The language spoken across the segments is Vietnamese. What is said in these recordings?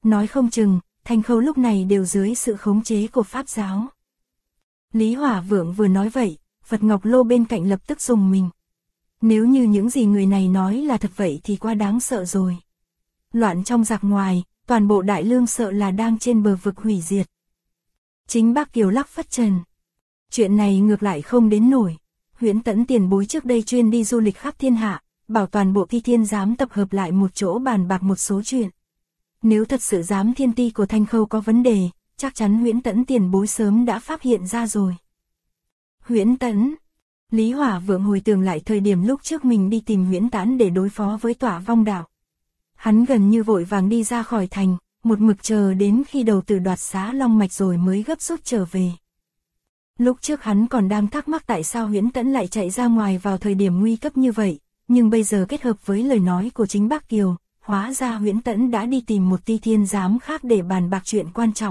Nói không chừng, Thanh Khâu lúc này đều dưới sự khống chế của Pháp giáo. Lý Hỏa Vượng vừa nói vậy, Phật Ngọc Lô bên cạnh lập tức rùng mình. Nếu như những gì người này nói là thật vậy thì quá đáng sợ rồi. Loạn trong giặc ngoài, toàn bộ Đại Lương sợ là đang trên bờ vực hủy diệt. Chính Bác Kiều lắc phất trần. Chuyện này ngược lại không đến nổi. Huyễn Tẫn tiền bối trước đây chuyên đi du lịch khắp thiên hạ, bảo toàn bộ Thi Thiên giám tập hợp lại một chỗ bàn bạc một số chuyện. Nếu thật sự giám thiên ti của Thanh Khâu có vấn đề, chắc chắn Huyễn Tẫn tiền bối sớm đã phát hiện ra rồi. Huyễn Tẫn. Lý Hỏa Vượng hồi tưởng lại thời điểm lúc trước mình đi tìm Huyễn Tẫn để đối phó với Tỏa Vong Đạo. Hắn gần như vội vàng đi ra khỏi thành, một mực chờ đến khi đầu tử đoạt xá long mạch rồi mới gấp rút trở về. Lúc trước hắn còn đang thắc mắc tại sao Huyễn Tẫn lại chạy ra ngoài vào thời điểm nguy cấp như vậy, nhưng bây giờ kết hợp với lời nói của chính Bác Kiều, hóa ra Huyễn Tẫn đã đi tìm một Ti Thiên giám khác để bàn bạc chuyện quan trọng.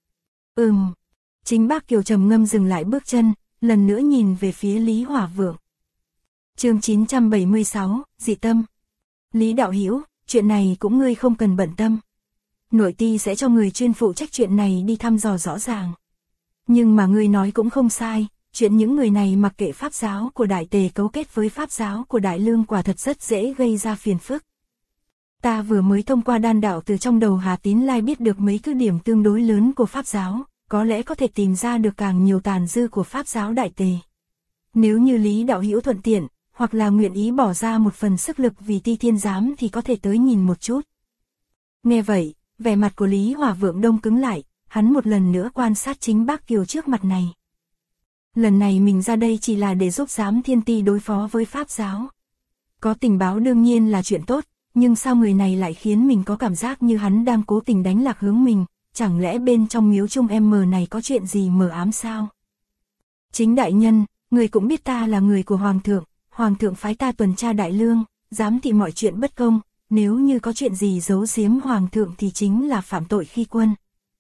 Chính Bác Kiều trầm ngâm dừng lại bước chân, lần nữa nhìn về phía Lý Hỏa Vượng. Chương 976, dị tâm. Lý đạo hữu, chuyện này cũng ngươi không cần bận tâm. Nội ti sẽ cho người chuyên phụ trách chuyện này đi thăm dò rõ ràng. Nhưng mà ngươi nói cũng không sai, chuyện những người này mặc kệ Pháp giáo của Đại Tề cấu kết với Pháp giáo của Đại Lương quả thật rất dễ gây ra phiền phức. Ta vừa mới thông qua đan đạo từ trong đầu Hà Tín Lai biết được mấy cứ điểm tương đối lớn của Pháp giáo, có lẽ có thể tìm ra được càng nhiều tàn dư của Pháp giáo Đại Tề. Nếu như Lý đạo hữu thuận tiện, hoặc là nguyện ý bỏ ra một phần sức lực vì Ti Thiên giám thì có thể tới nhìn một chút. Nghe vậy, vẻ mặt của Lý Hỏa Vượng đông cứng lại, hắn một lần nữa quan sát chính Bác Kiều trước mặt này. Lần này mình ra đây chỉ là để giúp giám thiên ti đối phó với Pháp giáo. Có tình báo đương nhiên là chuyện tốt, nhưng sao người này lại khiến mình có cảm giác như hắn đang cố tình đánh lạc hướng mình, chẳng lẽ bên trong miếu trung M này có chuyện gì mờ ám sao? Chính đại nhân, người cũng biết ta là người của Hoàng thượng phái ta tuần tra Đại Lương, giám thị mọi chuyện bất công, nếu như có chuyện gì giấu giếm Hoàng thượng thì chính là phạm tội khi quân.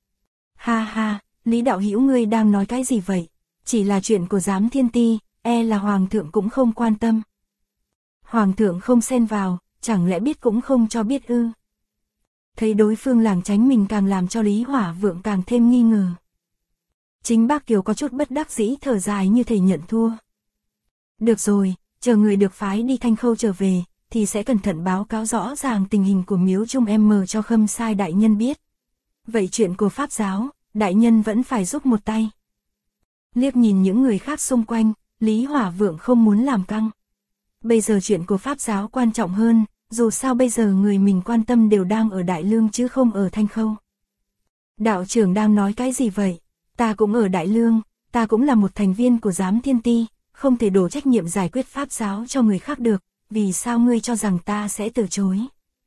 Ha ha, Lý đạo hữu ngươi đang nói cái gì vậy? Chỉ là chuyện của giám thiên ti, e là Hoàng thượng cũng không quan tâm. Hoàng thượng không xen vào, chẳng lẽ biết cũng không cho biết ư? Thấy đối phương lảng tránh mình càng làm cho Lý Hỏa Vượng càng thêm nghi ngờ. Chính Bác Kiều có chút bất đắc dĩ thở dài như thể nhận thua. Được rồi, chờ người được phái đi Thanh Khâu trở về, thì sẽ cẩn thận báo cáo rõ ràng tình hình của miếu trung M cho Khâm Sai đại nhân biết. Vậy chuyện của Pháp giáo, đại nhân vẫn phải giúp một tay. Liếc nhìn những người khác xung quanh, Lý Hỏa Vượng không muốn làm căng. Bây giờ chuyện của Pháp giáo quan trọng hơn, dù sao bây giờ người mình quan tâm đều đang ở Đại Lương chứ không ở Thanh Khâu. Đạo trưởng đang nói cái gì vậy? Ta cũng ở Đại Lương, ta cũng là một thành viên của giám thiên ti, không thể đổ trách nhiệm giải quyết Pháp giáo cho người khác được, vì sao ngươi cho rằng ta sẽ từ chối?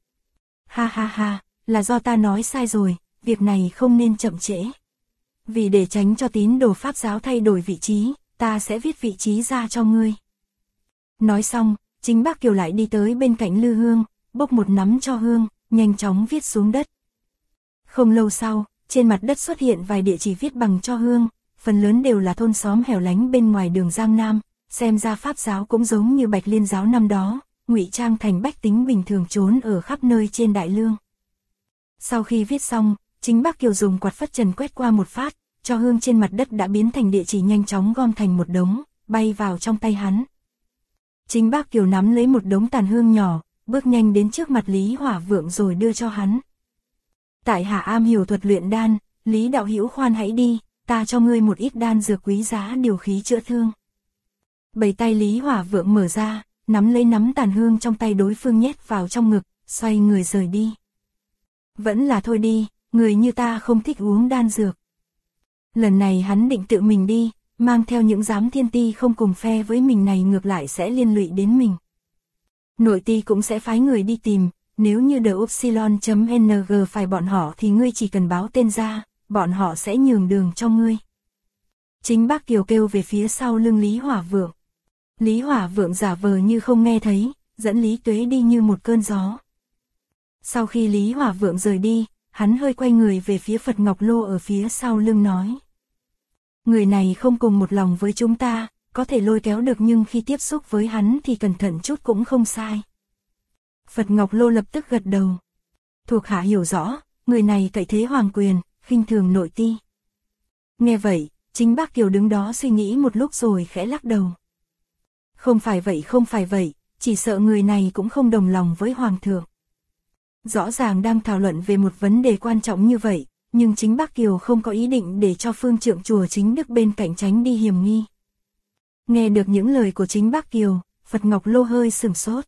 Ha ha ha, là do ta nói sai rồi, việc này không nên chậm trễ. Vì để tránh cho tín đồ Pháp giáo thay đổi vị trí, ta sẽ viết vị trí ra cho ngươi. Nói xong, chính Bác Kiều lại đi tới bên cạnh lư hương, bốc một nắm cho hương, nhanh chóng viết xuống đất. Không lâu sau, trên mặt đất xuất hiện vài địa chỉ viết bằng cho hương, phần lớn đều là thôn xóm hẻo lánh bên ngoài đường Giang Nam, xem ra Pháp giáo cũng giống như Bạch Liên giáo năm đó, ngụy trang thành bách tính bình thường trốn ở khắp nơi trên Đại Lương. Sau khi viết xong, chính Bác Kiều dùng quạt phất trần quét qua một phát, cho hương trên mặt đất đã biến thành địa chỉ nhanh chóng gom thành một đống, bay vào trong tay hắn. Chính Bác Kiều nắm lấy một đống tàn hương nhỏ, bước nhanh đến trước mặt Lý Hỏa Vượng rồi đưa cho hắn. Tại hạ am hiểu thuật luyện đan, Lý đạo hữu khoan hãy đi, ta cho ngươi một ít đan dược quý giá điều khí chữa thương. Bảy tay Lý Hỏa Vượng mở ra, nắm lấy nắm tàn hương trong tay đối phương nhét vào trong ngực, xoay người rời đi. Vẫn là thôi đi, người như ta không thích uống đan dược. Lần này hắn định tự mình đi, mang theo những giám thiên ti không cùng phe với mình này ngược lại sẽ liên lụy đến mình. Nội ti cũng sẽ phái người đi tìm, nếu như The Upsilon.ng phải bọn họ thì ngươi chỉ cần báo tên ra, bọn họ sẽ nhường đường cho ngươi. Chính Bác Kiều kêu về phía sau lưng Lý Hỏa Vượng. Lý Hỏa Vượng giả vờ như không nghe thấy, dẫn Lý Tuế đi như một cơn gió. Sau khi Lý Hỏa Vượng rời đi, hắn hơi quay người về phía Phật Ngọc Lô ở phía sau lưng nói. Người này không cùng một lòng với chúng ta, có thể lôi kéo được nhưng khi tiếp xúc với hắn thì cẩn thận chút cũng không sai. Phật Ngọc Lô lập tức gật đầu. Thuộc hạ hiểu rõ, người này cậy thế hoàng quyền, khinh thường nội ti. Nghe vậy, chính bác Kiều đứng đó suy nghĩ một lúc rồi khẽ lắc đầu. Không phải vậy, chỉ sợ người này cũng không đồng lòng với hoàng thượng. Rõ ràng đang thảo luận về một vấn đề quan trọng như vậy, nhưng chính bác Kiều không có ý định để cho phương trượng chùa Chính Đức bên cạnh tránh đi hiểm nghi. Nghe được những lời của chính bác Kiều, Phật Ngọc Lô hơi sửng sốt.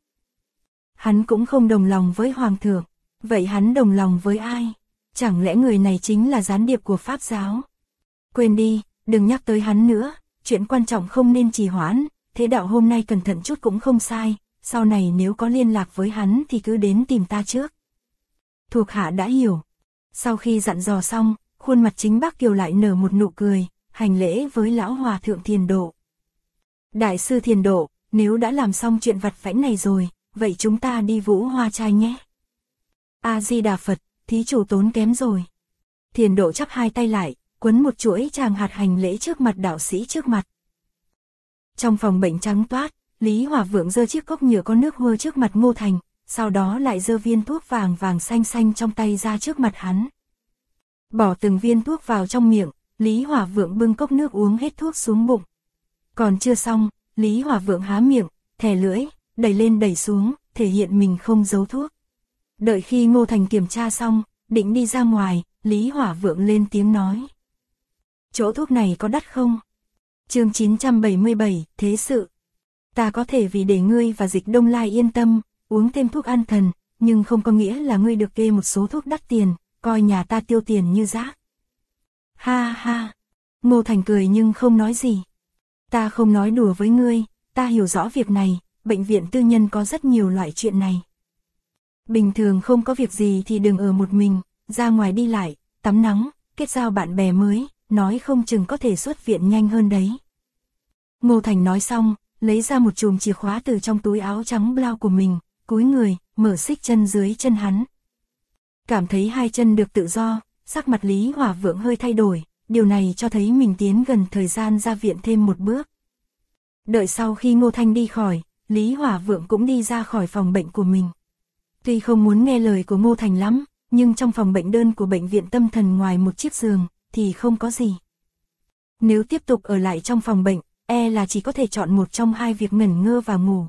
Hắn cũng không đồng lòng với hoàng thượng, vậy hắn đồng lòng với ai? Chẳng lẽ người này chính là gián điệp của Pháp giáo? Quên đi, đừng nhắc tới hắn nữa, chuyện quan trọng không nên trì hoãn, thế đạo hôm nay cẩn thận chút cũng không sai, sau này nếu có liên lạc với hắn thì cứ đến tìm ta trước. Thuộc hạ đã hiểu. Sau khi dặn dò xong, khuôn mặt chính bác Kiều lại nở một nụ cười, hành lễ với lão hòa thượng Thiền Độ. Đại sư Thiền Độ, nếu đã làm xong chuyện vặt vãnh này rồi, vậy chúng ta đi Vũ Hoa Trai nhé. A-di-đà Phật, thí chủ tốn kém rồi. Thiền Độ chắp hai tay lại, quấn một chuỗi tràng hạt hành lễ trước mặt đạo sĩ trước mặt. Trong phòng bệnh trắng toát, Lý Hòa Vượng giơ chiếc cốc nhựa có nước hua trước mặt Ngô Thành, sau đó lại giơ viên thuốc vàng vàng xanh xanh trong tay ra trước mặt hắn. Bỏ từng viên thuốc vào trong miệng, Lý Hòa Vượng bưng cốc nước uống hết thuốc xuống bụng. Còn chưa xong, Lý Hòa Vượng há miệng, thè lưỡi, đẩy lên đẩy xuống, thể hiện mình không giấu thuốc. Đợi khi Ngô Thành kiểm tra xong, định đi ra ngoài, Lý Hòa Vượng lên tiếng nói. Chỗ thuốc này có đắt không? Chương 977, Thế sự. Ta có thể vì để ngươi và Dịch Đông Lai yên tâm, uống thêm thuốc an thần, nhưng không có nghĩa là ngươi được kê một số thuốc đắt tiền, coi nhà ta tiêu tiền như rác. Ha ha. Ngô Thành cười nhưng không nói gì. Ta không nói đùa với ngươi, ta hiểu rõ việc này, bệnh viện tư nhân có rất nhiều loại chuyện này. Bình thường không có việc gì thì đừng ở một mình, ra ngoài đi lại, tắm nắng, kết giao bạn bè mới, nói không chừng có thể xuất viện nhanh hơn đấy. Ngô Thành nói xong, lấy ra một chùm chìa khóa từ trong túi áo trắng blau của mình, cúi người, mở xích chân dưới chân hắn. Cảm thấy hai chân được tự do, sắc mặt Lý Hòa Vượng hơi thay đổi, điều này cho thấy mình tiến gần thời gian ra viện thêm một bước. Đợi sau khi Ngô Thanh đi khỏi, Lý Hòa Vượng cũng đi ra khỏi phòng bệnh của mình. Tuy không muốn nghe lời của Ngô Thành lắm, nhưng trong phòng bệnh đơn của bệnh viện tâm thần ngoài một chiếc giường, thì không có gì. Nếu tiếp tục ở lại trong phòng bệnh, là chỉ có thể chọn một trong hai việc ngẩn ngơ và ngủ.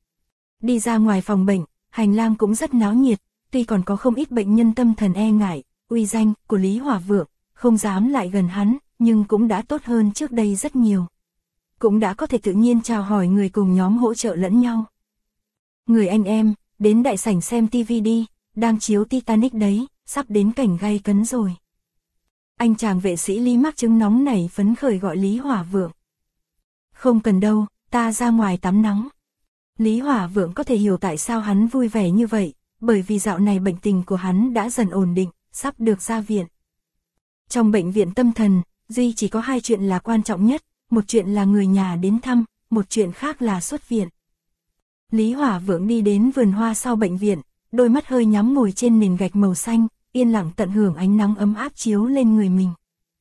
Đi ra ngoài phòng bệnh, hành lang cũng rất náo nhiệt, tuy còn có không ít bệnh nhân tâm thần e ngại, uy danh của Lý Hòa Vượng, không dám lại gần hắn, nhưng cũng đã tốt hơn trước đây rất nhiều. Cũng đã có thể tự nhiên chào hỏi người cùng nhóm hỗ trợ lẫn nhau. Người anh em, đến đại sảnh xem tivi đi, đang chiếu Titanic đấy, sắp đến cảnh gay cấn rồi. Anh chàng vệ sĩ Lý mắc chứng nóng nảy phấn khởi gọi Lý Hòa Vượng. Không cần đâu, ta ra ngoài tắm nắng. Lý Hòa Vượng có thể hiểu tại sao hắn vui vẻ như vậy, bởi vì dạo này bệnh tình của hắn đã dần ổn định, sắp được ra viện. Trong bệnh viện tâm thần, duy chỉ có hai chuyện là quan trọng nhất, một chuyện là người nhà đến thăm, một chuyện khác là xuất viện. Lý Hòa Vượng đi đến vườn hoa sau bệnh viện, đôi mắt hơi nhắm ngồi trên nền gạch màu xanh, yên lặng tận hưởng ánh nắng ấm áp chiếu lên người mình.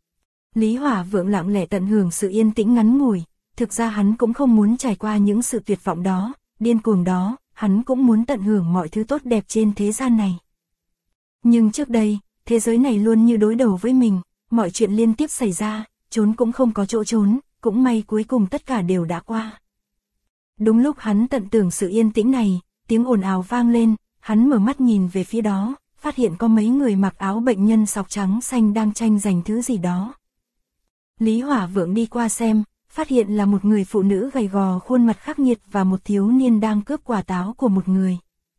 Lý Hòa Vượng lặng lẽ tận hưởng sự yên tĩnh ngắn ngủi, thực ra hắn cũng không muốn trải qua những sự tuyệt vọng đó, điên cuồng đó, hắn cũng muốn tận hưởng mọi thứ tốt đẹp trên thế gian này. Nhưng trước đây, thế giới này luôn như đối đầu với mình, mọi chuyện liên tiếp xảy ra, trốn cũng không có chỗ trốn, cũng may cuối cùng tất cả đều đã qua. Đúng lúc hắn tận tưởng sự yên tĩnh này, tiếng ồn ào vang lên, hắn mở mắt nhìn về phía đó, phát hiện có mấy người mặc áo bệnh nhân sọc trắng xanh đang tranh giành thứ gì đó. Lý Hòa Vượng đi qua xem, phát hiện là một người phụ nữ gầy gò khuôn mặt khắc nghiệt và một thiếu niên đang cướp quả táo của một người.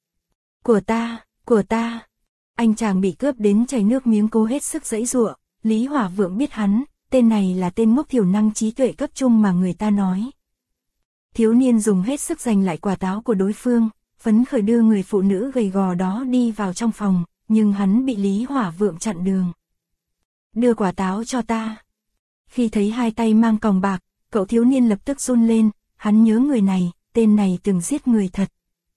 Của ta. Anh chàng bị cướp đến chảy nước miếng cố hết sức giãy giụa. Lý Hòa Vượng biết hắn, tên này là tên ngốc thiểu năng trí tuệ cấp trung mà người ta nói. Thiếu niên dùng hết sức giành lại quả táo của đối phương, phấn khởi đưa người phụ nữ gầy gò đó đi vào trong phòng, nhưng hắn bị Lý Hòa Vượng chặn đường. Đưa quả táo cho ta. Khi thấy hai tay mang còng bạc, cậu thiếu niên lập tức run lên, hắn nhớ người này, tên này từng giết người thật.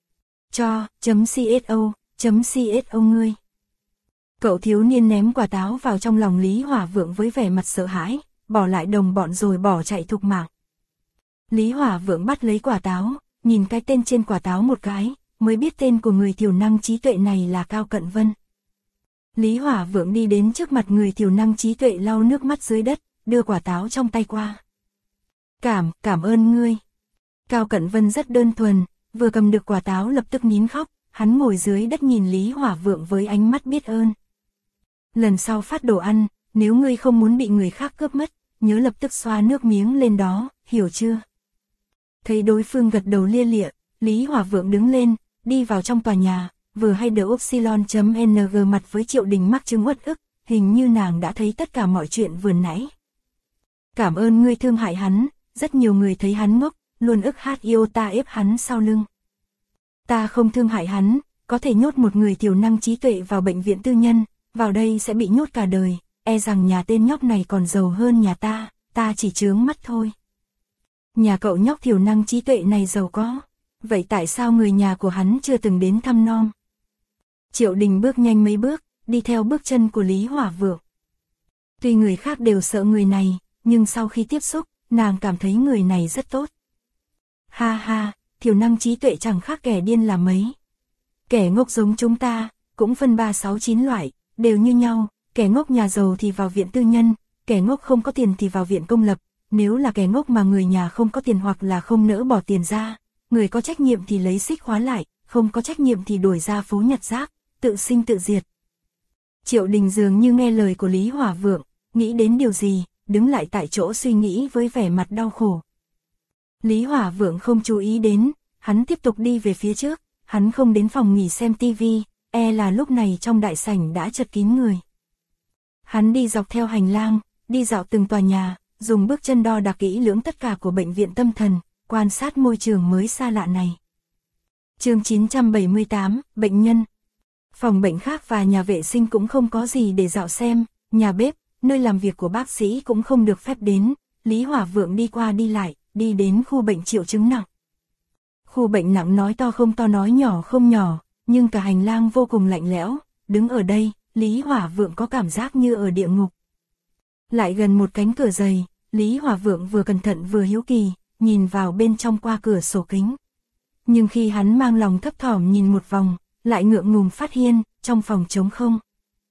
CSO ngươi. Cậu thiếu niên ném quả táo vào trong lòng Lý Hòa Vượng với vẻ mặt sợ hãi, bỏ lại đồng bọn rồi bỏ chạy thục mạng. Lý Hòa Vượng bắt lấy quả táo, nhìn cái tên trên quả táo một cái, mới biết tên của người thiểu năng trí tuệ này là Cao Cận Vân. Lý Hỏa Vượng đi đến trước mặt người thiểu năng trí tuệ lau nước mắt dưới đất, đưa quả táo trong tay qua. Cảm ơn ngươi. Cao Cận Vân rất đơn thuần, vừa cầm được quả táo lập tức nín khóc, hắn ngồi dưới đất nhìn Lý Hỏa Vượng với ánh mắt biết ơn. Lần sau phát đồ ăn, nếu ngươi không muốn bị người khác cướp mất, nhớ lập tức xoa nước miếng lên đó, hiểu chưa? Thấy đối phương gật đầu lia lịa, Lý Hỏa Vượng đứng lên, đi vào trong tòa nhà, vừa hay đỡ Upsilon.ng mặt với Triệu Đình mắc chứng uất ức, hình như nàng đã thấy tất cả mọi chuyện vừa nãy. Cảm ơn ngươi thương hại hắn, rất nhiều người thấy hắn ngốc, luôn ức hát iota ép hắn sau lưng. Ta không thương hại hắn, có thể nhốt một người thiểu năng trí tuệ vào bệnh viện tư nhân, vào đây sẽ bị nhốt cả đời, e rằng nhà tên nhóc này còn giàu hơn nhà ta chỉ chướng mắt thôi. Nhà cậu nhóc thiểu năng trí tuệ này giàu có, vậy tại sao người nhà của hắn chưa từng đến thăm nom? Triệu Đình bước nhanh mấy bước, đi theo bước chân của Lý Hỏa Vượng. Tuy người khác đều sợ người này, nhưng sau khi tiếp xúc, nàng cảm thấy người này rất tốt. Ha ha, thiểu năng trí tuệ chẳng khác kẻ điên là mấy. Kẻ ngốc giống chúng ta, cũng phân 3, 6, 9 loại, đều như nhau, kẻ ngốc nhà giàu thì vào viện tư nhân, kẻ ngốc không có tiền thì vào viện công lập, nếu là kẻ ngốc mà người nhà không có tiền hoặc là không nỡ bỏ tiền ra, người có trách nhiệm thì lấy xích khóa lại, không có trách nhiệm thì đuổi ra phố nhặt rác, tự sinh tự diệt. Triệu Đình dường như nghe lời của Lý Hỏa Vượng, nghĩ đến điều gì, đứng lại tại chỗ suy nghĩ với vẻ mặt đau khổ. Lý Hỏa Vượng không chú ý đến, hắn tiếp tục đi về phía trước, hắn không đến phòng nghỉ xem tivi, e là lúc này trong đại sảnh đã chật kín người. Hắn đi dọc theo hành lang, đi dạo từng tòa nhà, dùng bước chân đo đạc kỹ lưỡng tất cả của bệnh viện tâm thần, quan sát môi trường mới xa lạ này. Chương 978, bệnh nhân. Phòng bệnh khác và nhà vệ sinh cũng không có gì để dạo xem, nhà bếp, nơi làm việc của bác sĩ cũng không được phép đến, Lý Hỏa Vượng đi qua đi lại, đi đến khu bệnh triệu chứng nặng. Khu bệnh nặng nói to không to nói nhỏ không nhỏ, nhưng cả hành lang vô cùng lạnh lẽo, đứng ở đây, Lý Hỏa Vượng có cảm giác như ở địa ngục. Lại gần một cánh cửa dày, Lý Hỏa Vượng vừa cẩn thận vừa hiếu kỳ, nhìn vào bên trong qua cửa sổ kính. Nhưng khi hắn mang lòng thấp thỏm nhìn một vòng, lại ngượng ngùng phát hiện, trong phòng trống không.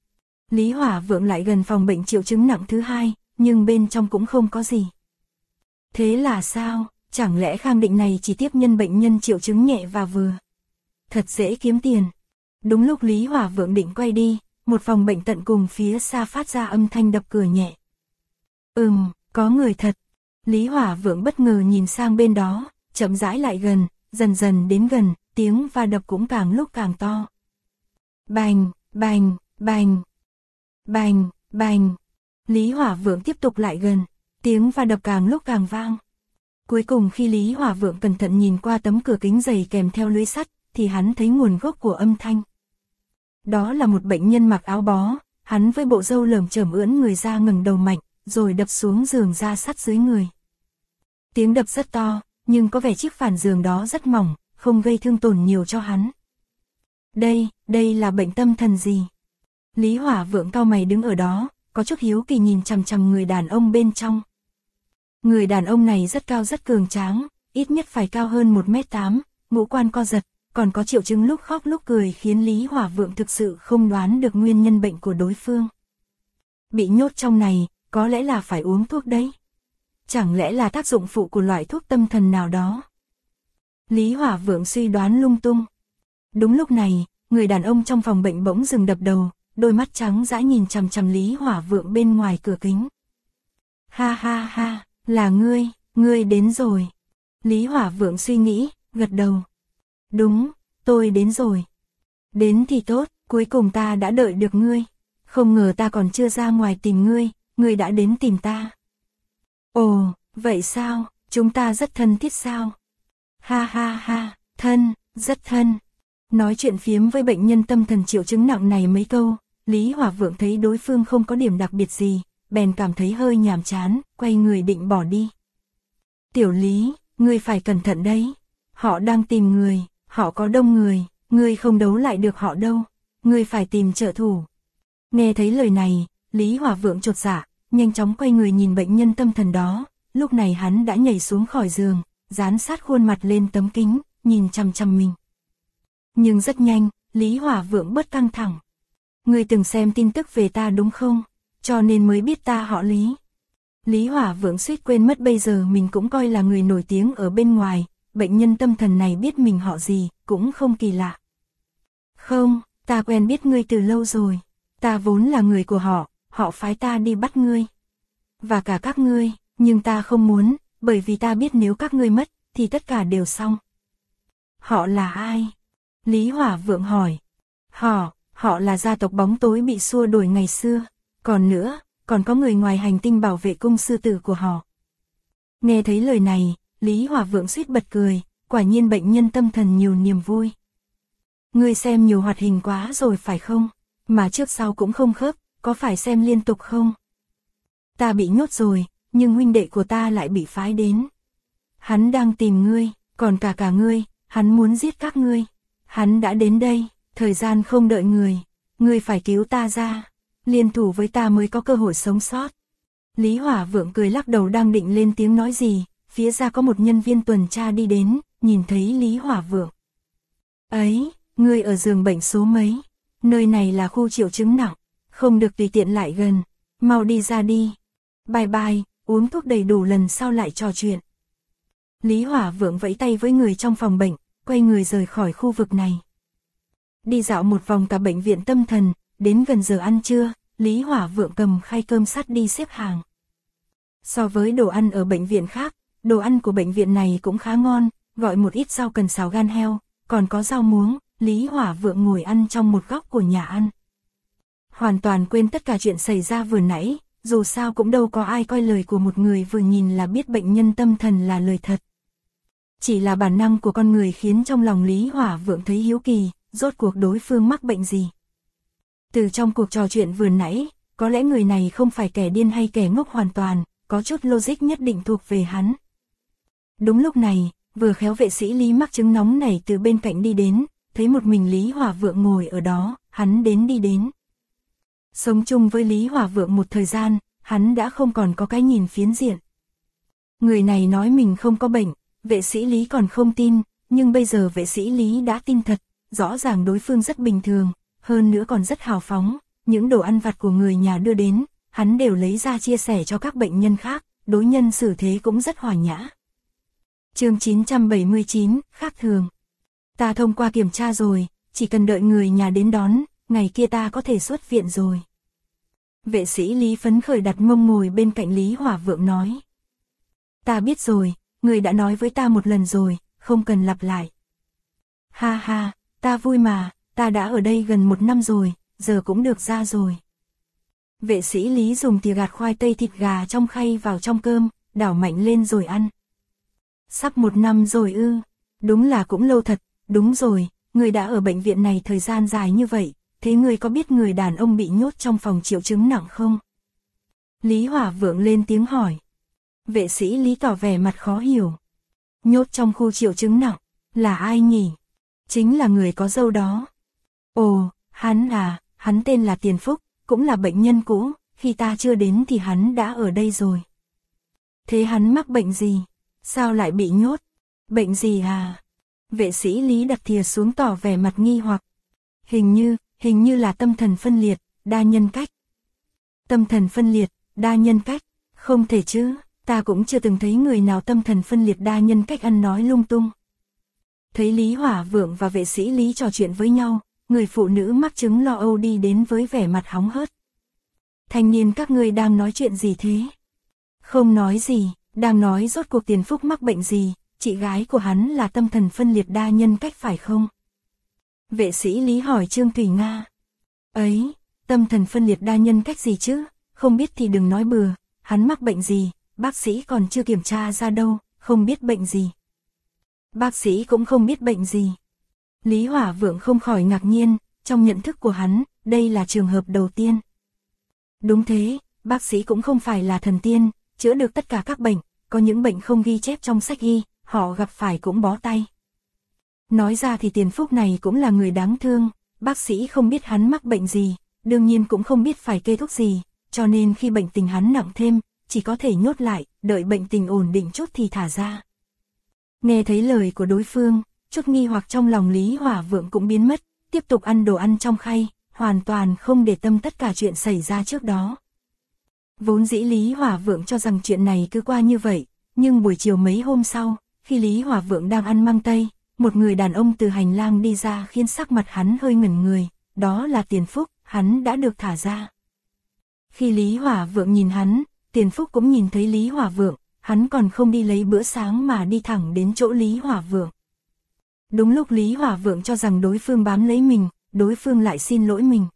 Lý Hỏa Vượng lại gần phòng bệnh triệu chứng nặng thứ hai, nhưng bên trong cũng không có gì. Thế là sao, chẳng lẽ Khang Định này chỉ tiếp nhân bệnh nhân triệu chứng nhẹ và vừa? Thật dễ kiếm tiền. Đúng lúc Lý Hỏa Vượng định quay đi, một phòng bệnh tận cùng phía xa phát ra âm thanh đập cửa nhẹ. Có người thật. Lý Hỏa Vượng bất ngờ nhìn sang bên đó, chậm rãi lại gần, dần dần đến gần, tiếng va đập cũng càng lúc càng to. Bành, bành, bành, bành, bành. Lý Hỏa Vượng tiếp tục lại gần, tiếng va đập càng lúc càng vang. Cuối cùng khi Lý Hỏa Vượng cẩn thận nhìn qua tấm cửa kính dày kèm theo lưới sắt, thì hắn thấy nguồn gốc của âm thanh. Đó là một bệnh nhân mặc áo bó, hắn với bộ râu lởm chởm ưỡn người ra ngẩng đầu mạnh, rồi đập xuống giường da sắt dưới người. Tiếng đập rất to, nhưng có vẻ chiếc phản giường đó rất mỏng, không gây thương tổn nhiều cho hắn. Đây là bệnh tâm thần gì? Lý Hỏa Vượng cau mày đứng ở đó, có chút hiếu kỳ nhìn chằm chằm người đàn ông bên trong. Người đàn ông này rất cao rất cường tráng, ít nhất phải cao hơn 1m8, ngũ quan co giật, còn có triệu chứng lúc khóc lúc cười khiến Lý Hỏa Vượng thực sự không đoán được nguyên nhân bệnh của đối phương. Bị nhốt trong này, có lẽ là phải uống thuốc đấy. Chẳng lẽ là tác dụng phụ của loại thuốc tâm thần nào đó? Lý Hỏa Vượng suy đoán lung tung. Đúng lúc này, người đàn ông trong phòng bệnh bỗng dừng đập đầu, đôi mắt trắng dã nhìn chằm chằm Lý Hỏa Vượng bên ngoài cửa kính. Ha ha ha, là ngươi đến rồi. Lý Hỏa Vượng suy nghĩ, gật đầu. Đúng, tôi đến rồi. Đến thì tốt, cuối cùng ta đã đợi được ngươi. Không ngờ ta còn chưa ra ngoài tìm ngươi đã đến tìm ta. Ồ, vậy sao, chúng ta rất thân thiết sao? Ha ha ha, rất thân. Nói chuyện phiếm với bệnh nhân tâm thần triệu chứng nặng này mấy câu, Lý Hỏa Vượng thấy đối phương không có điểm đặc biệt gì, bèn cảm thấy hơi nhàm chán, quay người định bỏ đi. Tiểu Lý, ngươi phải cẩn thận đấy. Họ đang tìm người, họ có đông người, ngươi không đấu lại được họ đâu, ngươi phải tìm trợ thủ. Nghe thấy lời này, Lý Hỏa Vượng chột dạ, nhanh chóng quay người nhìn bệnh nhân tâm thần đó, lúc này hắn đã nhảy xuống khỏi giường, dán sát khuôn mặt lên tấm kính, nhìn chằm chằm mình. Nhưng rất nhanh, Lý Hỏa Vượng bớt căng thẳng. Ngươi từng xem tin tức về ta đúng không? Cho nên mới biết ta họ Lý. Lý Hỏa Vượng suýt quên mất bây giờ mình cũng coi là người nổi tiếng ở bên ngoài, bệnh nhân tâm thần này biết mình họ gì, cũng không kỳ lạ. Không, ta quen biết ngươi từ lâu rồi. Ta vốn là người của họ phái ta đi bắt ngươi. Và cả các ngươi, nhưng ta không muốn, bởi vì ta biết nếu các ngươi mất, thì tất cả đều xong. Họ là ai? Lý Hỏa Vượng hỏi. Họ là gia tộc bóng tối bị xua đuổi ngày xưa. Còn nữa, còn có người ngoài hành tinh bảo vệ cung sư tử của họ. Nghe thấy lời này, Lý Hỏa Vượng suýt bật cười, quả nhiên bệnh nhân tâm thần nhiều niềm vui. Ngươi xem nhiều hoạt hình quá rồi phải không? Mà trước sau cũng không khớp, có phải xem liên tục không? Ta bị nhốt rồi, nhưng huynh đệ của ta lại bị phái đến. Hắn đang tìm ngươi, còn cả ngươi, hắn muốn giết các ngươi. Hắn đã đến đây, thời gian không đợi người. Ngươi phải cứu ta ra, liên thủ với ta mới có cơ hội sống sót. Lý Hỏa Vượng cười lắc đầu đang định lên tiếng nói gì, phía ra có một nhân viên tuần tra đi đến, nhìn thấy Lý Hỏa Vượng. Ấy, ngươi ở giường bệnh số mấy? Nơi này là khu triệu chứng nặng, không được tùy tiện lại gần, mau đi ra đi. Bye bye, uống thuốc đầy đủ lần sau lại trò chuyện. Lý Hỏa Vượng vẫy tay với người trong phòng bệnh, quay người rời khỏi khu vực này. Đi dạo một vòng cả bệnh viện tâm thần, đến gần giờ ăn trưa, Lý Hỏa Vượng cầm khay cơm sắt đi xếp hàng. So với đồ ăn ở bệnh viện khác, đồ ăn của bệnh viện này cũng khá ngon, gọi một ít rau cần xào gan heo, còn có rau muống. Lý Hỏa Vượng ngồi ăn trong một góc của nhà ăn. Hoàn toàn quên tất cả chuyện xảy ra vừa nãy, dù sao cũng đâu có ai coi lời của một người vừa nhìn là biết bệnh nhân tâm thần là lời thật. Chỉ là bản năng của con người khiến trong lòng Lý Hỏa Vượng thấy hiếu kỳ, rốt cuộc đối phương mắc bệnh gì. Từ trong cuộc trò chuyện vừa nãy, có lẽ người này không phải kẻ điên hay kẻ ngốc hoàn toàn, có chút logic nhất định thuộc về hắn. Đúng lúc này, vừa khéo vệ sĩ Lý mắc chứng nóng này từ bên cạnh đi đến, thấy một mình Lý Hỏa Vượng ngồi ở đó, hắn đi đến. Sống chung với Lý Hỏa Vượng một thời gian, hắn đã không còn có cái nhìn phiến diện. Người này nói mình không có bệnh, vệ sĩ Lý còn không tin, nhưng bây giờ vệ sĩ Lý đã tin thật, rõ ràng đối phương rất bình thường, hơn nữa còn rất hào phóng, những đồ ăn vặt của người nhà đưa đến, hắn đều lấy ra chia sẻ cho các bệnh nhân khác, đối nhân xử thế cũng rất hòa nhã. Chương 979, khác thường. Ta thông qua kiểm tra rồi, chỉ cần đợi người nhà đến đón, ngày kia ta có thể xuất viện rồi. Vệ sĩ Lý phấn khởi đặt mông ngồi bên cạnh Lý Hỏa Vượng nói. Ta biết rồi, người đã nói với ta một lần rồi, không cần lặp lại. Ha ha, ta vui mà, ta đã ở đây gần 1 năm rồi, giờ cũng được ra rồi. Vệ sĩ Lý dùng thìa gạt khoai tây thịt gà trong khay vào trong cơm, đảo mạnh lên rồi ăn. Sắp 1 năm rồi ư, đúng là cũng lâu thật, đúng rồi, người đã ở bệnh viện này thời gian dài như vậy, thế người có biết người đàn ông bị nhốt trong phòng triệu chứng nặng không? Lý Hỏa Vượng lên tiếng hỏi. Vệ sĩ Lý tỏ vẻ mặt khó hiểu. Nhốt trong khu triệu chứng nặng, là ai nhỉ? Chính là người có râu đó. Ồ, hắn tên là Tiền Phúc, cũng là bệnh nhân cũ, khi ta chưa đến thì hắn đã ở đây rồi. Thế hắn mắc bệnh gì? Sao lại bị nhốt? Bệnh gì à? Vệ sĩ Lý đặt thìa xuống tỏ vẻ mặt nghi hoặc. Hình như là tâm thần phân liệt, đa nhân cách. Tâm thần phân liệt, đa nhân cách, không thể chứ, ta cũng chưa từng thấy người nào tâm thần phân liệt đa nhân cách ăn nói lung tung. Thấy Lý Hỏa Vượng và vệ sĩ Lý trò chuyện với nhau, người phụ nữ mắc chứng lo âu đi đến với vẻ mặt hóng hớt. Thanh niên các ngươi đang nói chuyện gì thế? Không nói gì, đang nói rốt cuộc Tiền Phúc mắc bệnh gì, chị gái của hắn là tâm thần phân liệt đa nhân cách phải không? Vệ sĩ Lý hỏi Trương Thủy Nga. Ấy, tâm thần phân liệt đa nhân cách gì chứ, không biết thì đừng nói bừa, hắn mắc bệnh gì, bác sĩ còn chưa kiểm tra ra đâu, không biết bệnh gì. Bác sĩ cũng không biết bệnh gì. Lý Hỏa Vượng không khỏi ngạc nhiên, trong nhận thức của hắn, đây là trường hợp đầu tiên. Đúng thế, bác sĩ cũng không phải là thần tiên, chữa được tất cả các bệnh, có những bệnh không ghi chép trong sách y, họ gặp phải cũng bó tay. Nói ra thì Tiền Phúc này cũng là người đáng thương, bác sĩ không biết hắn mắc bệnh gì, đương nhiên cũng không biết phải kê thuốc gì, cho nên khi bệnh tình hắn nặng thêm, chỉ có thể nhốt lại, đợi bệnh tình ổn định chút thì thả ra. Nghe thấy lời của đối phương, chút nghi hoặc trong lòng Lý Hỏa Vượng cũng biến mất, tiếp tục ăn đồ ăn trong khay, hoàn toàn không để tâm tất cả chuyện xảy ra trước đó. Vốn dĩ Lý Hỏa Vượng cho rằng chuyện này cứ qua như vậy, nhưng buổi chiều mấy hôm sau, khi Lý Hỏa Vượng đang ăn măng tây, một người đàn ông từ hành lang đi ra khiến sắc mặt hắn hơi ngẩn người, đó là Tiền Phúc, hắn đã được thả ra. Khi Lý Hỏa Vượng nhìn hắn, Tiền Phúc cũng nhìn thấy Lý Hỏa Vượng, hắn còn không đi lấy bữa sáng mà đi thẳng đến chỗ Lý Hỏa Vượng. Đúng lúc Lý Hỏa Vượng cho rằng đối phương bám lấy mình, đối phương lại xin lỗi mình.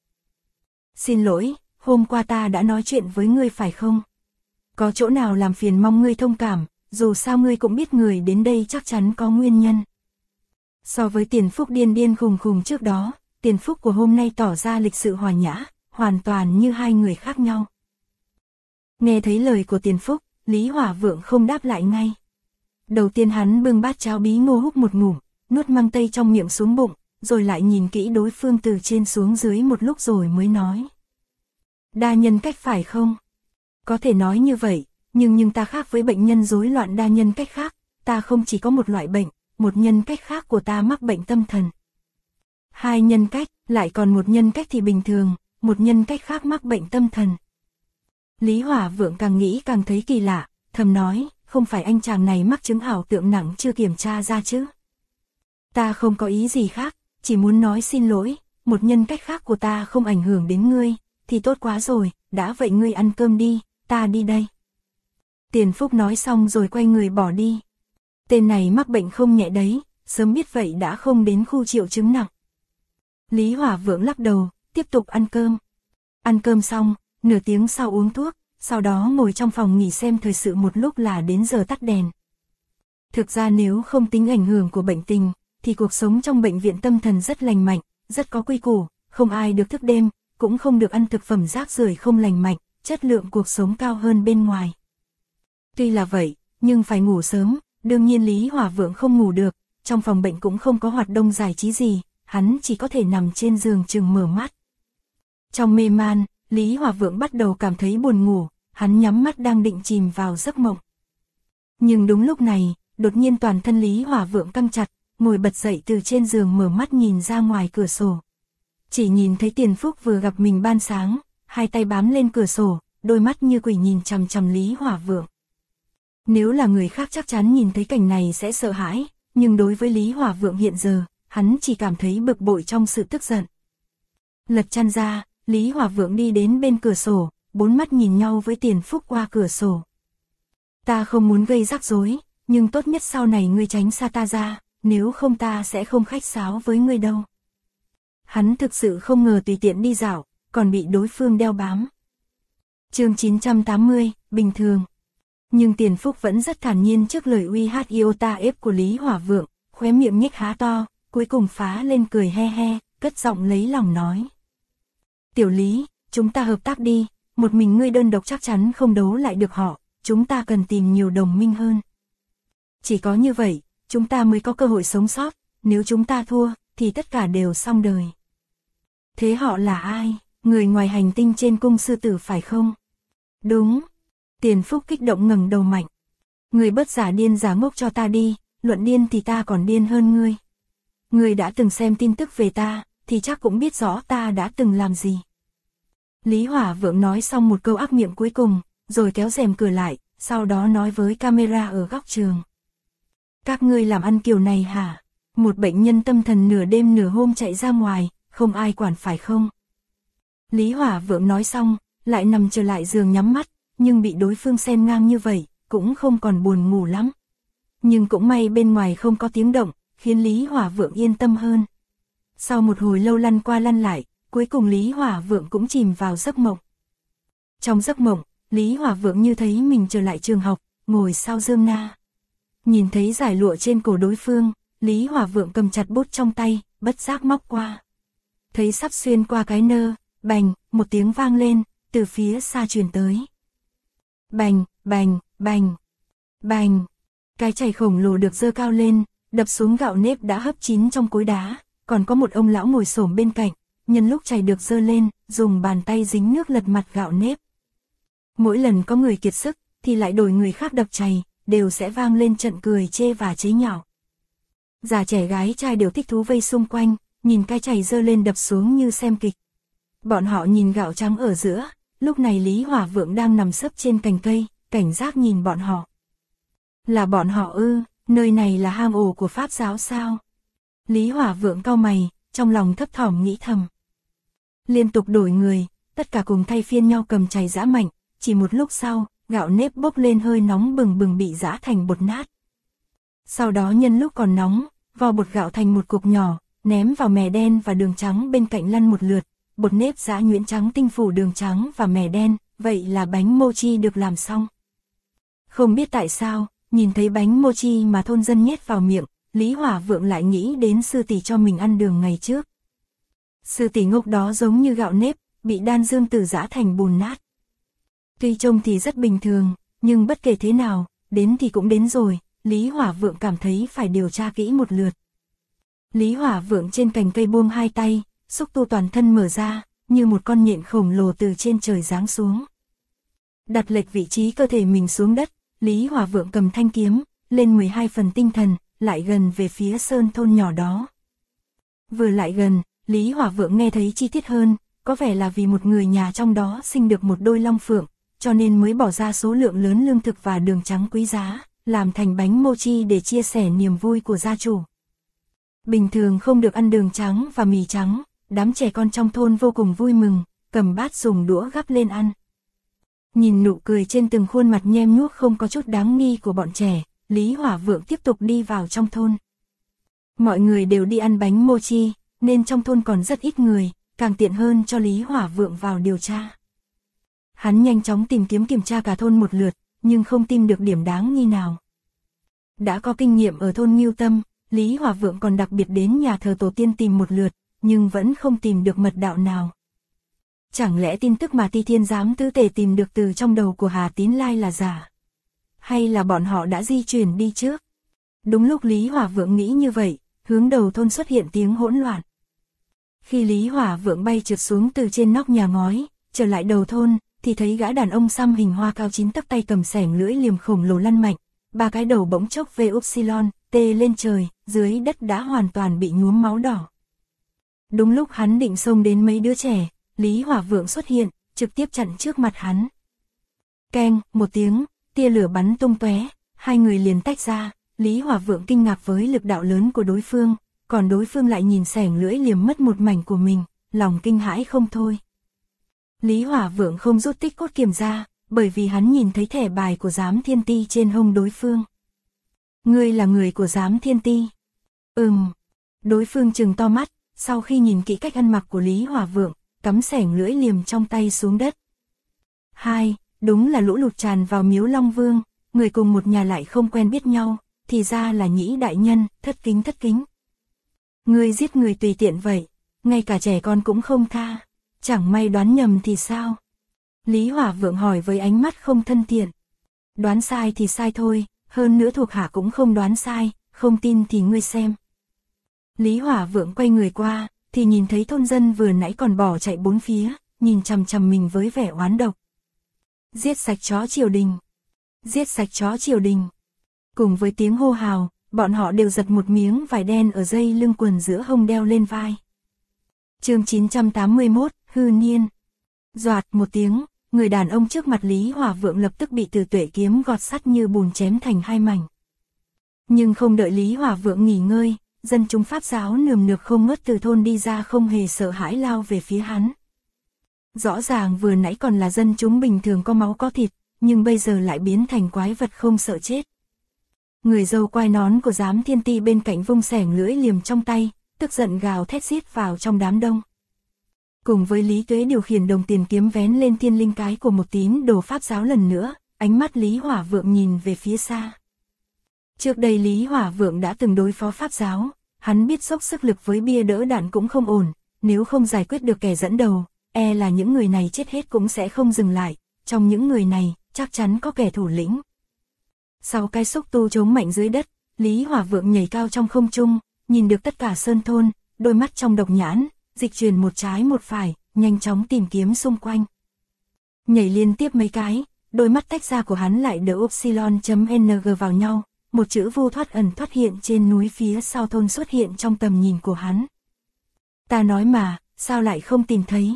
Xin lỗi, hôm qua ta đã nói chuyện với ngươi phải không? Có chỗ nào làm phiền mong ngươi thông cảm, dù sao ngươi cũng biết người đến đây chắc chắn có nguyên nhân. So với Tiền Phúc điên điên khùng khùng trước đó, Tiền Phúc của hôm nay tỏ ra lịch sự hòa nhã, hoàn toàn như hai người khác nhau. Nghe thấy lời của Tiền Phúc, Lý Hỏa Vượng không đáp lại ngay. Đầu tiên hắn bưng bát cháo bí ngô húp một ngụm, nuốt măng tây trong miệng xuống bụng, rồi lại nhìn kỹ đối phương từ trên xuống dưới một lúc rồi mới nói. Đa nhân cách phải không? Có thể nói như vậy, nhưng ta khác với bệnh nhân rối loạn đa nhân cách khác, ta không chỉ có một loại bệnh, một nhân cách khác của ta mắc bệnh tâm thần. Hai nhân cách, lại còn một nhân cách thì bình thường, một nhân cách khác mắc bệnh tâm thần. Lý Hỏa Vượng càng nghĩ càng thấy kỳ lạ, thầm nói, không phải anh chàng này mắc chứng ảo tượng nặng chưa kiểm tra ra chứ? Ta không có ý gì khác, chỉ muốn nói xin lỗi, một nhân cách khác của ta không ảnh hưởng đến ngươi, thì tốt quá rồi, đã vậy ngươi ăn cơm đi, ta đi đây. Tiền Phúc nói xong rồi quay người bỏ đi. Tên này mắc bệnh không nhẹ đấy, sớm biết vậy đã không đến khu triệu chứng nặng. Lý Hỏa Vượng lắc đầu, tiếp tục ăn cơm. Ăn cơm xong, nửa tiếng sau uống thuốc, sau đó ngồi trong phòng nghỉ xem thời sự một lúc là đến giờ tắt đèn. Thực ra nếu không tính ảnh hưởng của bệnh tình, thì cuộc sống trong bệnh viện tâm thần rất lành mạnh, rất có quy củ, không ai được thức đêm, cũng không được ăn thực phẩm rác rưởi không lành mạnh, chất lượng cuộc sống cao hơn bên ngoài. Tuy là vậy, nhưng phải ngủ sớm, đương nhiên Lý Hỏa Vượng không ngủ được, trong phòng bệnh cũng không có hoạt động giải trí gì, hắn chỉ có thể nằm trên giường chừng mở mắt. Trong mê man, Lý Hỏa Vượng bắt đầu cảm thấy buồn ngủ, hắn nhắm mắt đang định chìm vào giấc mộng. Nhưng đúng lúc này, đột nhiên toàn thân Lý Hỏa Vượng căng chặt, ngồi bật dậy từ trên giường mở mắt nhìn ra ngoài cửa sổ. Chỉ nhìn thấy Tiền Phúc vừa gặp mình ban sáng, hai tay bám lên cửa sổ, đôi mắt như quỷ nhìn chằm chằm Lý Hỏa Vượng. Nếu là người khác chắc chắn nhìn thấy cảnh này sẽ sợ hãi, nhưng đối với Lý Hỏa Vượng hiện giờ, hắn chỉ cảm thấy bực bội trong sự tức giận. Lật chăn ra, Lý Hỏa Vượng đi đến bên cửa sổ, bốn mắt nhìn nhau với Tiền Phúc qua cửa sổ. Ta không muốn gây rắc rối, nhưng tốt nhất sau này ngươi tránh xa ta ra, nếu không ta sẽ không khách sáo với ngươi đâu. Hắn thực sự không ngờ tùy tiện đi dạo, còn bị đối phương đeo bám. Chương 980, bình thường. Nhưng Tiền Phúc vẫn rất thản nhiên trước lời uy hát iota ép của Lý Hỏa Vượng, khóe miệng nhếch há to, cuối cùng phá lên cười he he, cất giọng lấy lòng nói. Tiểu Lý, chúng ta hợp tác đi, một mình ngươi đơn độc chắc chắn không đấu lại được họ, chúng ta cần tìm nhiều đồng minh hơn. Chỉ có như vậy, chúng ta mới có cơ hội sống sót, nếu chúng ta thua, thì tất cả đều xong đời. Thế họ là ai? Người ngoài hành tinh trên cung sư tử phải không? Đúng. Tiền Phúc kích động ngẩng đầu mạnh. Người bớt giả điên giả ngốc cho ta đi, luận điên thì ta còn điên hơn ngươi. Ngươi đã từng xem tin tức về ta, thì chắc cũng biết rõ ta đã từng làm gì. Lý Hỏa Vượng nói xong một câu ác miệng cuối cùng, rồi kéo rèm cửa lại, sau đó nói với camera ở góc trường. Các ngươi làm ăn kiểu này hả? Một bệnh nhân tâm thần nửa đêm nửa hôm chạy ra ngoài, không ai quản phải không? Lý Hỏa Vượng nói xong, lại nằm trở lại giường nhắm mắt, nhưng bị đối phương xen ngang như vậy, cũng không còn buồn ngủ lắm. Nhưng cũng may bên ngoài không có tiếng động, khiến Lý Hỏa Vượng yên tâm hơn. Sau một hồi lâu lăn qua lăn lại, cuối cùng Lý Hỏa Vượng cũng chìm vào giấc mộng. Trong giấc mộng, Lý Hỏa Vượng như thấy mình trở lại trường học, ngồi sau Dương Na. Nhìn thấy giải lụa trên cổ đối phương, Lý Hỏa Vượng cầm chặt bút trong tay, bất giác móc qua. Thấy sắp xuyên qua cái nơ, bành, một tiếng vang lên, từ phía xa truyền tới. Bành, bành, bành, bành. Cái chày khổng lồ được giơ cao lên, đập xuống gạo nếp đã hấp chín trong cối đá, còn có một ông lão ngồi xổm bên cạnh, nhân lúc chày được giơ lên, dùng bàn tay dính nước lật mặt gạo nếp. Mỗi lần có người kiệt sức, thì lại đổi người khác đập chày, đều sẽ vang lên trận cười chê và chế nhạo. Già trẻ gái trai đều thích thú vây xung quanh, nhìn cái chày giơ lên đập xuống như xem kịch. Bọn họ nhìn gạo trắng ở giữa, lúc này Lý Hỏa Vượng đang nằm sấp trên cành cây, cảnh giác nhìn bọn họ. Là bọn họ ư, nơi này là hang ổ của Pháp giáo sao? Lý Hỏa Vượng cau mày, trong lòng thấp thỏm nghĩ thầm. Liên tục đổi người, tất cả cùng thay phiên nhau cầm chày giã mạnh, chỉ một lúc sau, gạo nếp bốc lên hơi nóng bừng bừng bị giã thành bột nát. Sau đó nhân lúc còn nóng, vo bột gạo thành một cục nhỏ, ném vào mè đen và đường trắng bên cạnh lăn một lượt, bột nếp giã nhuyễn trắng tinh phủ đường trắng và mè đen, vậy là bánh mochi được làm xong. Không biết tại sao, nhìn thấy bánh mochi mà thôn dân nhét vào miệng, Lý Hỏa Vượng lại nghĩ đến sư tỷ cho mình ăn đường ngày trước. Sư tỷ ngốc đó giống như gạo nếp, bị đan dương tử giã thành bùn nát. Tuy trông thì rất bình thường, nhưng bất kể thế nào, đến thì cũng đến rồi, Lý Hỏa Vượng cảm thấy phải điều tra kỹ một lượt. Lý Hỏa Vượng trên cành cây buông hai tay, xúc tu toàn thân mở ra, như một con nhện khổng lồ từ trên trời giáng xuống. Đặt lệch vị trí cơ thể mình xuống đất, Lý Hỏa Vượng cầm thanh kiếm, lên 12 phần tinh thần, lại gần về phía sơn thôn nhỏ đó. Vừa lại gần, Lý Hỏa Vượng nghe thấy chi tiết hơn, có vẻ là vì một người nhà trong đó sinh được một đôi long phượng, cho nên mới bỏ ra số lượng lớn lương thực và đường trắng quý giá, làm thành bánh mochi để chia sẻ niềm vui của gia chủ. Bình thường không được ăn đường trắng và mì trắng, đám trẻ con trong thôn vô cùng vui mừng, cầm bát dùng đũa gắp lên ăn. Nhìn nụ cười trên từng khuôn mặt nhem nhuốc không có chút đáng nghi của bọn trẻ, Lý Hỏa Vượng tiếp tục đi vào trong thôn. Mọi người đều đi ăn bánh mochi, nên trong thôn còn rất ít người, càng tiện hơn cho Lý Hỏa Vượng vào điều tra. Hắn nhanh chóng tìm kiếm kiểm tra cả thôn một lượt, nhưng không tìm được điểm đáng nghi nào. Đã có kinh nghiệm ở thôn Ngưu Tâm, Lý Hỏa Vượng còn đặc biệt đến nhà thờ tổ tiên tìm một lượt, nhưng vẫn không tìm được mật đạo nào. Chẳng lẽ tin tức mà Ti Thiên Giám Tứ Tề tìm được từ trong đầu của Hà Tín Lai là giả? Hay là bọn họ đã di chuyển đi trước? Đúng lúc Lý Hỏa Vượng nghĩ như vậy, hướng đầu thôn xuất hiện tiếng hỗn loạn. Khi Lý Hỏa Vượng bay trượt xuống từ trên nóc nhà ngói, trở lại đầu thôn, thì thấy gã đàn ông xăm hình hoa cao 9 tấc tay cầm xẻng lưỡi liềm khổng lồ lăn mạnh, ba cái đầu bỗng chốc về upsilon, tê lên trời, dưới đất đã hoàn toàn bị nhuốm máu đỏ. Đúng lúc hắn định xông đến mấy đứa trẻ, Lý Hỏa Vượng xuất hiện, trực tiếp chặn trước mặt hắn. Keng, một tiếng, tia lửa bắn tung tóe, hai người liền tách ra, Lý Hỏa Vượng kinh ngạc với lực đạo lớn của đối phương, còn đối phương lại nhìn xẻng lưỡi liềm mất một mảnh của mình, lòng kinh hãi không thôi. Lý Hỏa Vượng không rút tích cốt kiếm ra, bởi vì hắn nhìn thấy thẻ bài của Giám Thiên Ti trên hông đối phương. Ngươi là người của Giám Thiên Ti? Đối phương trừng to mắt, sau khi nhìn kỹ cách ăn mặc của Lý Hỏa Vượng, cắm xẻng lưỡi liềm trong tay xuống đất. Đúng là lũ lụt tràn vào miếu Long Vương, người cùng một nhà lại không quen biết nhau, thì ra là Nhĩ đại nhân, thất kính. Ngươi giết người tùy tiện vậy, ngay cả trẻ con cũng không tha, chẳng may đoán nhầm thì sao? Lý Hỏa Vượng hỏi với ánh mắt không thân thiện. Đoán sai thì sai thôi, hơn nữa thuộc hạ cũng không đoán sai, không tin thì ngươi xem. Lý Hỏa Vượng quay người qua, thì nhìn thấy thôn dân vừa nãy còn bỏ chạy bốn phía, nhìn chằm chằm mình với vẻ oán độc. Giết sạch chó triều đình! Giết sạch chó triều đình! Cùng với tiếng hô hào, bọn họ đều giật một miếng vải đen ở dây lưng quần giữa hông đeo lên vai. Chương 981, hư niên. Doạt một tiếng, người đàn ông trước mặt Lý Hỏa Vượng lập tức bị Từ Tuệ kiếm gọt sắt như bùn chém thành hai mảnh. Nhưng không đợi Lý Hỏa Vượng nghỉ ngơi, dân chúng Pháp giáo nườm nượp không ngớt từ thôn đi ra không hề sợ hãi lao về phía hắn. Rõ ràng vừa nãy còn là dân chúng bình thường có máu có thịt, nhưng bây giờ lại biến thành quái vật không sợ chết. Người dâu quai nón của Giám Thiên Ti bên cạnh vung xẻng lưỡi liềm trong tay, tức giận gào thét xiết vào trong đám đông. Cùng với Lý Tuế điều khiển đồng tiền kiếm vén lên thiên linh cái của một tín đồ Pháp giáo lần nữa, ánh mắt Lý Hỏa Vượng nhìn về phía xa. Trước đây Lý Hỏa Vượng đã từng đối phó Pháp giáo, hắn biết dốc sức lực với bia đỡ đạn cũng không ổn, nếu không giải quyết được kẻ dẫn đầu, e là những người này chết hết cũng sẽ không dừng lại, trong những người này, chắc chắn có kẻ thủ lĩnh. Sau cái xúc tu chống mạnh dưới đất, Lý Hỏa Vượng nhảy cao trong không trung, nhìn được tất cả sơn thôn, đôi mắt trong độc nhãn, dịch chuyển một trái một phải, nhanh chóng tìm kiếm xung quanh. Nhảy liên tiếp mấy cái, đôi mắt tách ra của hắn lại đỡ upsilon.ng vào nhau, một chữ vu thoát ẩn thoát hiện trên núi phía sau thôn xuất hiện trong tầm nhìn của hắn. Ta nói mà, sao lại không tìm thấy?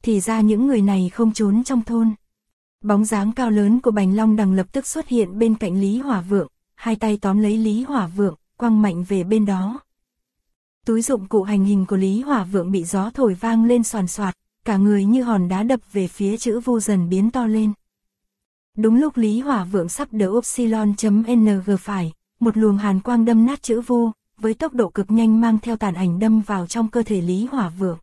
thì ra những người này không trốn trong thôn. Bóng dáng cao lớn của Bành Long Đằng lập tức xuất hiện bên cạnh Lý Hỏa Vượng, hai tay tóm lấy Lý Hỏa Vượng, quăng mạnh về bên đó. Túi dụng cụ hành hình của Lý Hỏa Vượng bị gió thổi vang lên xoàn xoạt, cả người như hòn đá đập về phía chữ vu dần biến to lên. Đúng lúc Lý Hỏa Vượng sắp đỡ Upsilon.ng phải, một luồng hàn quang đâm nát chữ vu, với tốc độ cực nhanh mang theo tàn ảnh đâm vào trong cơ thể Lý Hỏa Vượng.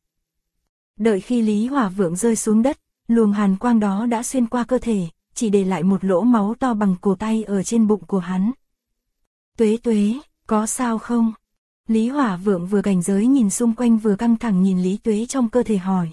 Đợi khi Lý Hỏa Vượng rơi xuống đất, luồng hàn quang đó đã xuyên qua cơ thể, chỉ để lại một lỗ máu to bằng cổ tay ở trên bụng của hắn. Tuế Tuế, có sao không? Lý Hỏa Vượng vừa cảnh giới nhìn xung quanh vừa căng thẳng nhìn Lý Tuế trong cơ thể hỏi.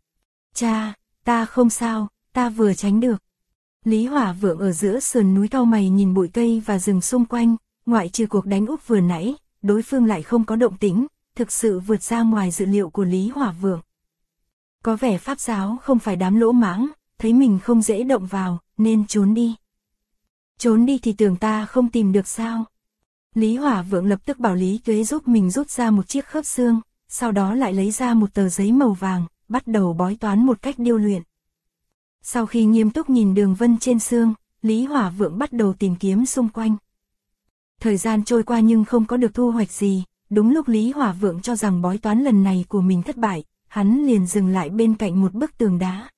Cha, ta không sao, ta vừa tránh được. Lý Hỏa Vượng ở giữa sườn núi cau mày nhìn bụi cây và rừng xung quanh, ngoại trừ cuộc đánh úp vừa nãy, đối phương lại không có động tĩnh, thực sự vượt ra ngoài dự liệu của Lý Hỏa Vượng. Có vẻ pháp giáo không phải đám lỗ mãng, thấy mình không dễ động vào, nên trốn đi. Trốn đi thì tưởng ta không tìm được sao? Lý Hỏa Vượng lập tức bảo Lý Tuế giúp mình rút ra một chiếc khớp xương, sau đó lại lấy ra một tờ giấy màu vàng, bắt đầu bói toán một cách điêu luyện. Sau khi nghiêm túc nhìn đường vân trên xương, Lý Hỏa Vượng bắt đầu tìm kiếm xung quanh. Thời gian trôi qua nhưng không có được thu hoạch gì, đúng lúc Lý Hỏa Vượng cho rằng bói toán lần này của mình thất bại, hắn liền dừng lại bên cạnh một bức tường đá.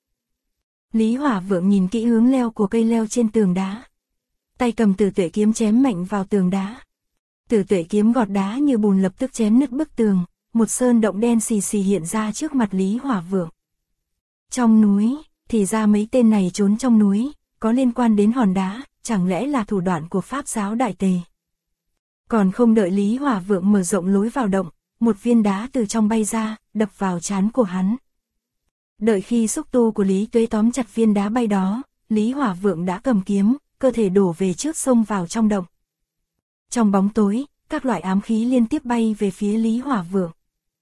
Lý Hỏa Vượng nhìn kỹ hướng leo của cây leo trên tường đá. Tay cầm Tử Tuệ kiếm chém mạnh vào tường đá. Tử Tuệ kiếm gọt đá như bùn lập tức chém nứt bức tường, một sơn động đen xì xì hiện ra trước mặt Lý Hỏa Vượng. Trong núi, thì ra mấy tên này trốn trong núi, có liên quan đến hòn đá, chẳng lẽ là thủ đoạn của Pháp giáo Đại Tề. Còn không đợi Lý Hỏa Vượng mở rộng lối vào động, một viên đá từ trong bay ra, đập vào trán của hắn. Đợi khi xúc tu của Lý Tuế tóm chặt viên đá bay đó, Lý Hỏa Vượng đã cầm kiếm, cơ thể đổ về trước xông vào trong động. Trong bóng tối, các loại ám khí liên tiếp bay về phía Lý Hỏa Vượng.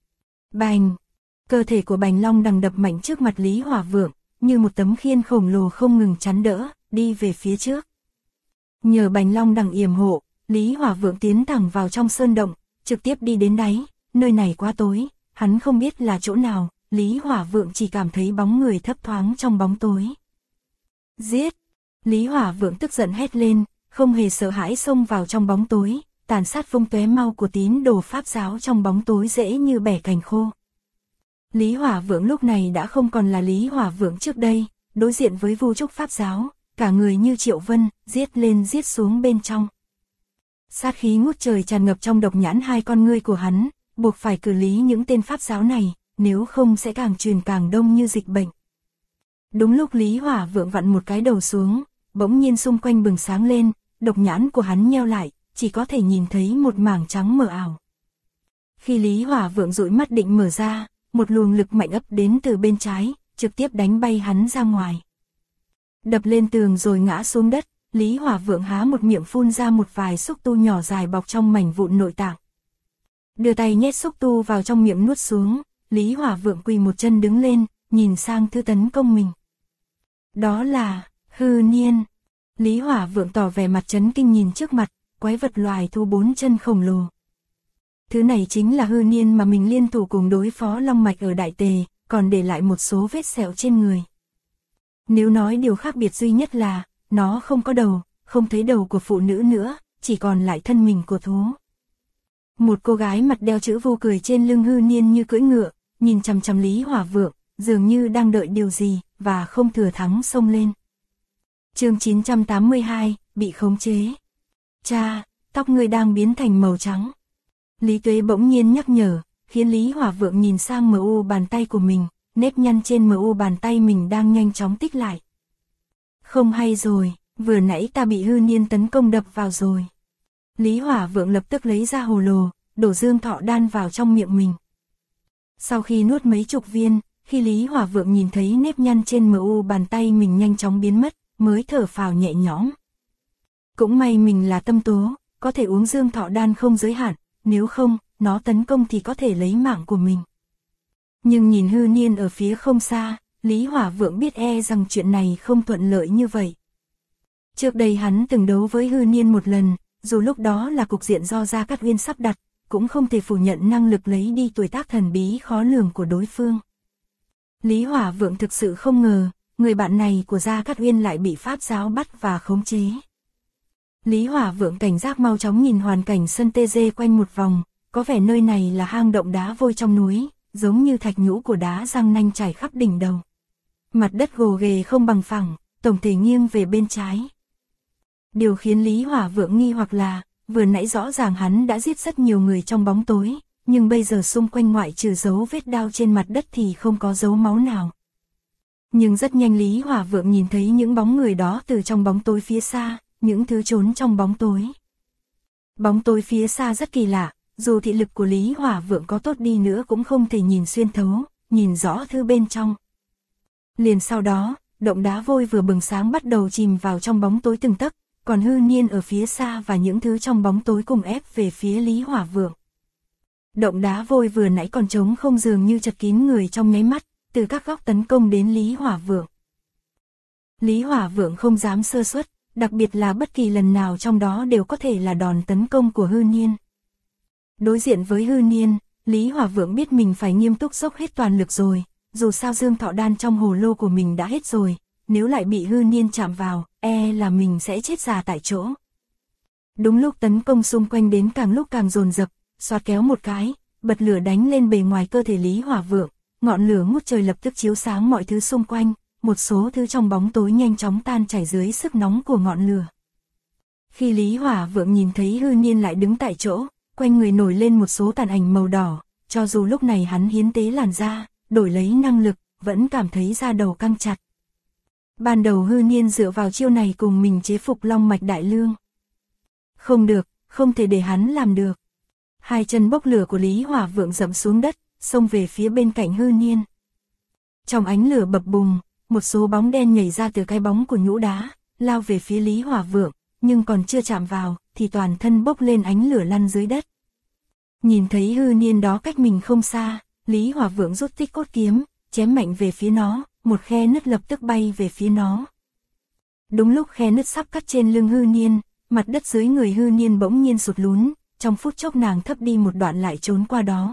Bành! Cơ thể của Bành Long Đằng đập mạnh trước mặt Lý Hỏa Vượng, như một tấm khiên khổng lồ không ngừng chắn đỡ, đi về phía trước. Nhờ Bành Long Đằng yểm hộ, Lý Hỏa Vượng tiến thẳng vào trong sơn động, trực tiếp đi đến đáy, nơi này quá tối, hắn không biết là chỗ nào, Lý Hỏa Vượng chỉ cảm thấy bóng người thấp thoáng trong bóng tối. Giết! Lý Hỏa Vượng tức giận hét lên, không hề sợ hãi xông vào trong bóng tối, tàn sát vung tóe mau của tín đồ Pháp giáo trong bóng tối dễ như bẻ cành khô. Lý Hỏa Vượng lúc này đã không còn là Lý Hỏa Vượng trước đây, đối diện với Vu Trúc Pháp giáo, cả người như Triệu Vân, giết lên giết xuống bên trong. Sát khí ngút trời tràn ngập trong độc nhãn hai con ngươi của hắn, buộc phải xử lý những tên Pháp giáo này, nếu không sẽ càng truyền càng đông như dịch bệnh. Đúng lúc Lý Hỏa Vượng vặn một cái đầu xuống, bỗng nhiên xung quanh bừng sáng lên, độc nhãn của hắn nheo lại, chỉ có thể nhìn thấy một mảng trắng mờ ảo. Khi Lý Hỏa Vượng dụi mắt định mở ra, một luồng lực mạnh ập đến từ bên trái, trực tiếp đánh bay hắn ra ngoài. Đập lên tường rồi ngã xuống đất, Lý Hỏa Vượng há một miệng phun ra một vài xúc tu nhỏ dài bọc trong mảnh vụn nội tạng. Đưa tay nhét xúc tu vào trong miệng nuốt xuống, Lý Hỏa Vượng quỳ một chân đứng lên, nhìn sang thứ tấn công mình. Đó là hư niên. Lý Hỏa Vượng tỏ vẻ mặt chấn kinh nhìn trước mặt, quái vật loài thú bốn chân khổng lồ. Thứ này chính là hư niên mà mình liên thủ cùng đối phó Long Mạch ở Đại Tề, còn để lại một số vết sẹo trên người. Nếu nói điều khác biệt duy nhất là, nó không có đầu, không thấy đầu của phụ nữ nữa, chỉ còn lại thân mình của thú. Một cô gái mặt đeo chữ Vu cười trên lưng hư niên như cưỡi ngựa, nhìn chằm chằm Lý Hỏa Vượng, dường như đang đợi điều gì, và không thừa thắng xông lên. Chương 982, bị khống chế. Cha, tóc ngươi đang biến thành màu trắng. Lý Tuế bỗng nhiên nhắc nhở, khiến Lý Hỏa Vượng nhìn sang MU bàn tay của mình, nếp nhăn trên MU bàn tay mình đang nhanh chóng tích lại. Không hay rồi, vừa nãy ta bị hư niên tấn công đập vào rồi. Lý Hỏa Vượng lập tức lấy ra hồ lồ, đổ dương thọ đan vào trong miệng mình. Sau khi nuốt mấy chục viên, khi Lý Hỏa Vượng nhìn thấy nếp nhăn trên MU bàn tay mình nhanh chóng biến mất, mới thở phào nhẹ nhõm. Cũng may mình là tâm tố, có thể uống dương thọ đan không giới hạn, nếu không, nó tấn công thì có thể lấy mạng của mình. Nhưng nhìn hư niên ở phía không xa, Lý Hỏa Vượng biết rằng chuyện này không thuận lợi như vậy. Trước đây hắn từng đấu với hư niên một lần, dù lúc đó là cục diện do Gia Cát Uyên sắp đặt, cũng không thể phủ nhận năng lực lấy đi tuổi tác thần bí khó lường của đối phương. Lý Hỏa Vượng thực sự không ngờ, người bạn này của Gia Cát Uyên lại bị Pháp giáo bắt và khống chế. Lý Hỏa Vượng cảnh giác mau chóng nhìn hoàn cảnh sân tê dê quanh một vòng, có vẻ nơi này là hang động đá vôi trong núi, giống như thạch nhũ của đá răng nanh trải khắp đỉnh đầu. Mặt đất gồ ghề không bằng phẳng, tổng thể nghiêng về bên trái. Điều khiến Lý Hỏa Vượng nghi hoặc là, vừa nãy rõ ràng hắn đã giết rất nhiều người trong bóng tối, nhưng bây giờ xung quanh ngoại trừ dấu vết đao trên mặt đất thì không có dấu máu nào. Nhưng rất nhanh Lý Hỏa Vượng nhìn thấy những bóng người đó từ trong bóng tối phía xa, những thứ trốn trong bóng tối. Bóng tối phía xa rất kỳ lạ, dù thị lực của Lý Hỏa Vượng có tốt đi nữa cũng không thể nhìn xuyên thấu, nhìn rõ thứ bên trong. Liền sau đó, động đá vôi vừa bừng sáng bắt đầu chìm vào trong bóng tối từng tấc, còn Hư Niên ở phía xa và những thứ trong bóng tối cùng ép về phía Lý Hỏa Vượng. Động đá vôi vừa nãy còn trống không dường như chật kín người trong nháy mắt, từ các góc tấn công đến Lý Hỏa Vượng. Lý Hỏa Vượng không dám sơ suất, đặc biệt là bất kỳ lần nào trong đó đều có thể là đòn tấn công của Hư Niên. Đối diện với Hư Niên, Lý Hỏa Vượng biết mình phải nghiêm túc dốc hết toàn lực rồi, dù sao dương thọ đan trong hồ lô của mình đã hết rồi, nếu lại bị Hư Niên chạm vào, là mình sẽ chết già tại chỗ. Đúng lúc tấn công xung quanh đến càng lúc càng dồn dập, xoạt kéo một cái, bật lửa đánh lên bề ngoài cơ thể Lý Hỏa Vượng, ngọn lửa ngút trời lập tức chiếu sáng mọi thứ xung quanh, một số thứ trong bóng tối nhanh chóng tan chảy dưới sức nóng của ngọn lửa. Khi Lý Hỏa Vượng nhìn thấy Hư Niên lại đứng tại chỗ, quanh người nổi lên một số tàn ảnh màu đỏ, cho dù lúc này hắn hiến tế làn da, đổi lấy năng lực, vẫn cảm thấy da đầu căng chặt. Ban đầu Hư Niên dựa vào chiêu này cùng mình chế phục Long Mạch Đại Lương. Không được, không thể để hắn làm được. Hai chân bốc lửa của Lý Hỏa Vượng dẫm xuống đất, xông về phía bên cạnh Hư Niên. Trong ánh lửa bập bùng, một số bóng đen nhảy ra từ cái bóng của nhũ đá, lao về phía Lý Hỏa Vượng, nhưng còn chưa chạm vào, thì toàn thân bốc lên ánh lửa lăn dưới đất. Nhìn thấy Hư Niên đó cách mình không xa, Lý Hỏa Vượng rút Tích Cốt kiếm, chém mạnh về phía nó, một khe nứt lập tức bay về phía nó. Đúng lúc khe nứt sắp cắt trên lưng Hư Niên, mặt đất dưới người Hư Niên bỗng nhiên sụt lún, trong phút chốc nàng thấp đi một đoạn lại trốn qua đó.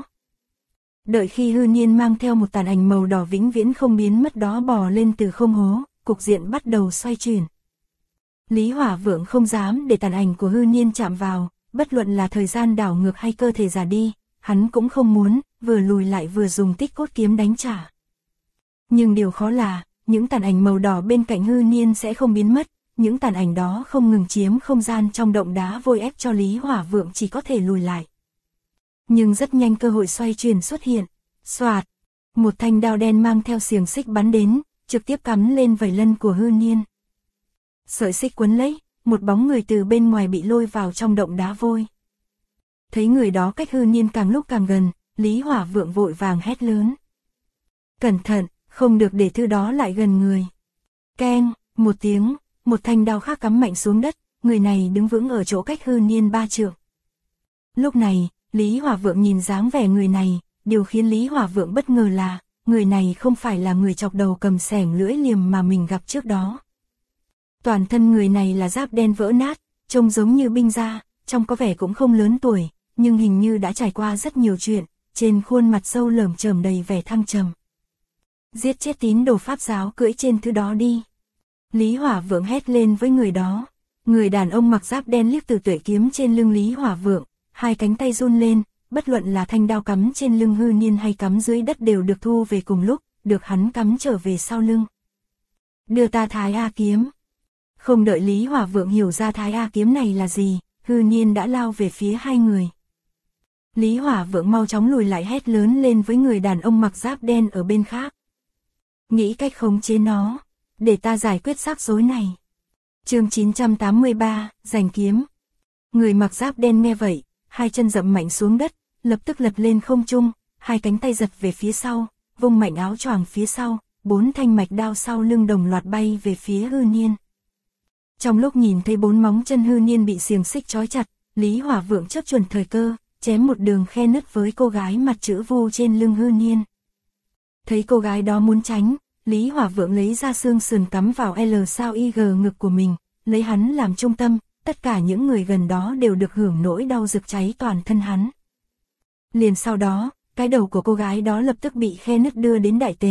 Đợi khi Hư Niên mang theo một tàn ảnh màu đỏ vĩnh viễn không biến mất đó bò lên từ không hố, cục diện bắt đầu xoay chuyển. Lý Hỏa Vượng không dám để tàn ảnh của Hư Niên chạm vào, bất luận là thời gian đảo ngược hay cơ thể già đi, hắn cũng không muốn, vừa lùi lại vừa dùng Tích Cốt kiếm đánh trả. Nhưng điều khó là, những tàn ảnh màu đỏ bên cạnh Hư Niên sẽ không biến mất, những tàn ảnh đó không ngừng chiếm không gian trong động đá vôi ép cho Lý Hỏa Vượng chỉ có thể lùi lại. Nhưng rất nhanh cơ hội xoay chuyển xuất hiện, xoạt, một thanh đao đen mang theo xiềng xích bắn đến, trực tiếp cắm lên vảy lân của Hư Niên. Sợi xích quấn lấy, một bóng người từ bên ngoài bị lôi vào trong động đá vôi. Thấy người đó cách Hư Niên càng lúc càng gần, Lý Hỏa Vượng vội vàng hét lớn. Cẩn thận, không được để thứ đó lại gần người. Keng, một tiếng, một thanh đao khác cắm mạnh xuống đất, người này đứng vững ở chỗ cách Hư Niên 3 trượng. Lúc này, Lý Hỏa Vượng nhìn dáng vẻ người này, điều khiến Lý Hỏa Vượng bất ngờ là, người này không phải là người chọc đầu cầm xẻng lưỡi liềm mà mình gặp trước đó. Toàn thân người này là giáp đen vỡ nát, trông giống như binh gia, trông có vẻ cũng không lớn tuổi, nhưng hình như đã trải qua rất nhiều chuyện, trên khuôn mặt sâu lởm chởm đầy vẻ thăng trầm. Giết chết tín đồ Pháp giáo cưỡi trên thứ đó đi. Lý Hỏa Vượng hét lên với người đó. Người đàn ông mặc giáp đen liếc từ tuệ kiếm trên lưng Lý Hỏa Vượng, hai cánh tay run lên, bất luận là thanh đao cắm trên lưng Hư Niên hay cắm dưới đất đều được thu về cùng lúc, được hắn cắm trở về sau lưng. Đưa ta Thái A kiếm. Không đợi Lý Hỏa Vượng hiểu ra Thái A kiếm này là gì, Hư Niên đã lao về phía hai người. Lý Hỏa Vượng mau chóng lùi lại hét lớn lên với người đàn ông mặc giáp đen ở bên khác. Nghĩ cách khống chế nó, để ta giải quyết rắc rối này. Chương 983, giành kiếm. Người mặc giáp đen nghe vậy, hai chân dậm mạnh xuống đất, lập tức lật lên không trung, hai cánh tay giật về phía sau, vung mạnh áo choàng phía sau, 4 thanh mạch đao sau lưng đồng loạt bay về phía Hư Niên. Trong lúc nhìn thấy 4 móng chân Hư Niên bị xiềng xích trói chặt, Lý Hỏa Vượng chớp chuẩn thời cơ, chém một đường khe nứt với cô gái mặt chữ vu trên lưng Hư Niên. Thấy cô gái đó muốn tránh, Lý Hỏa Vượng lấy ra xương sườn cắm vào L sao IG ngực của mình, lấy hắn làm trung tâm, tất cả những người gần đó đều được hưởng nỗi đau rực cháy toàn thân hắn. Liền sau đó, cái đầu của cô gái đó lập tức bị khe nứt đưa đến đại tề,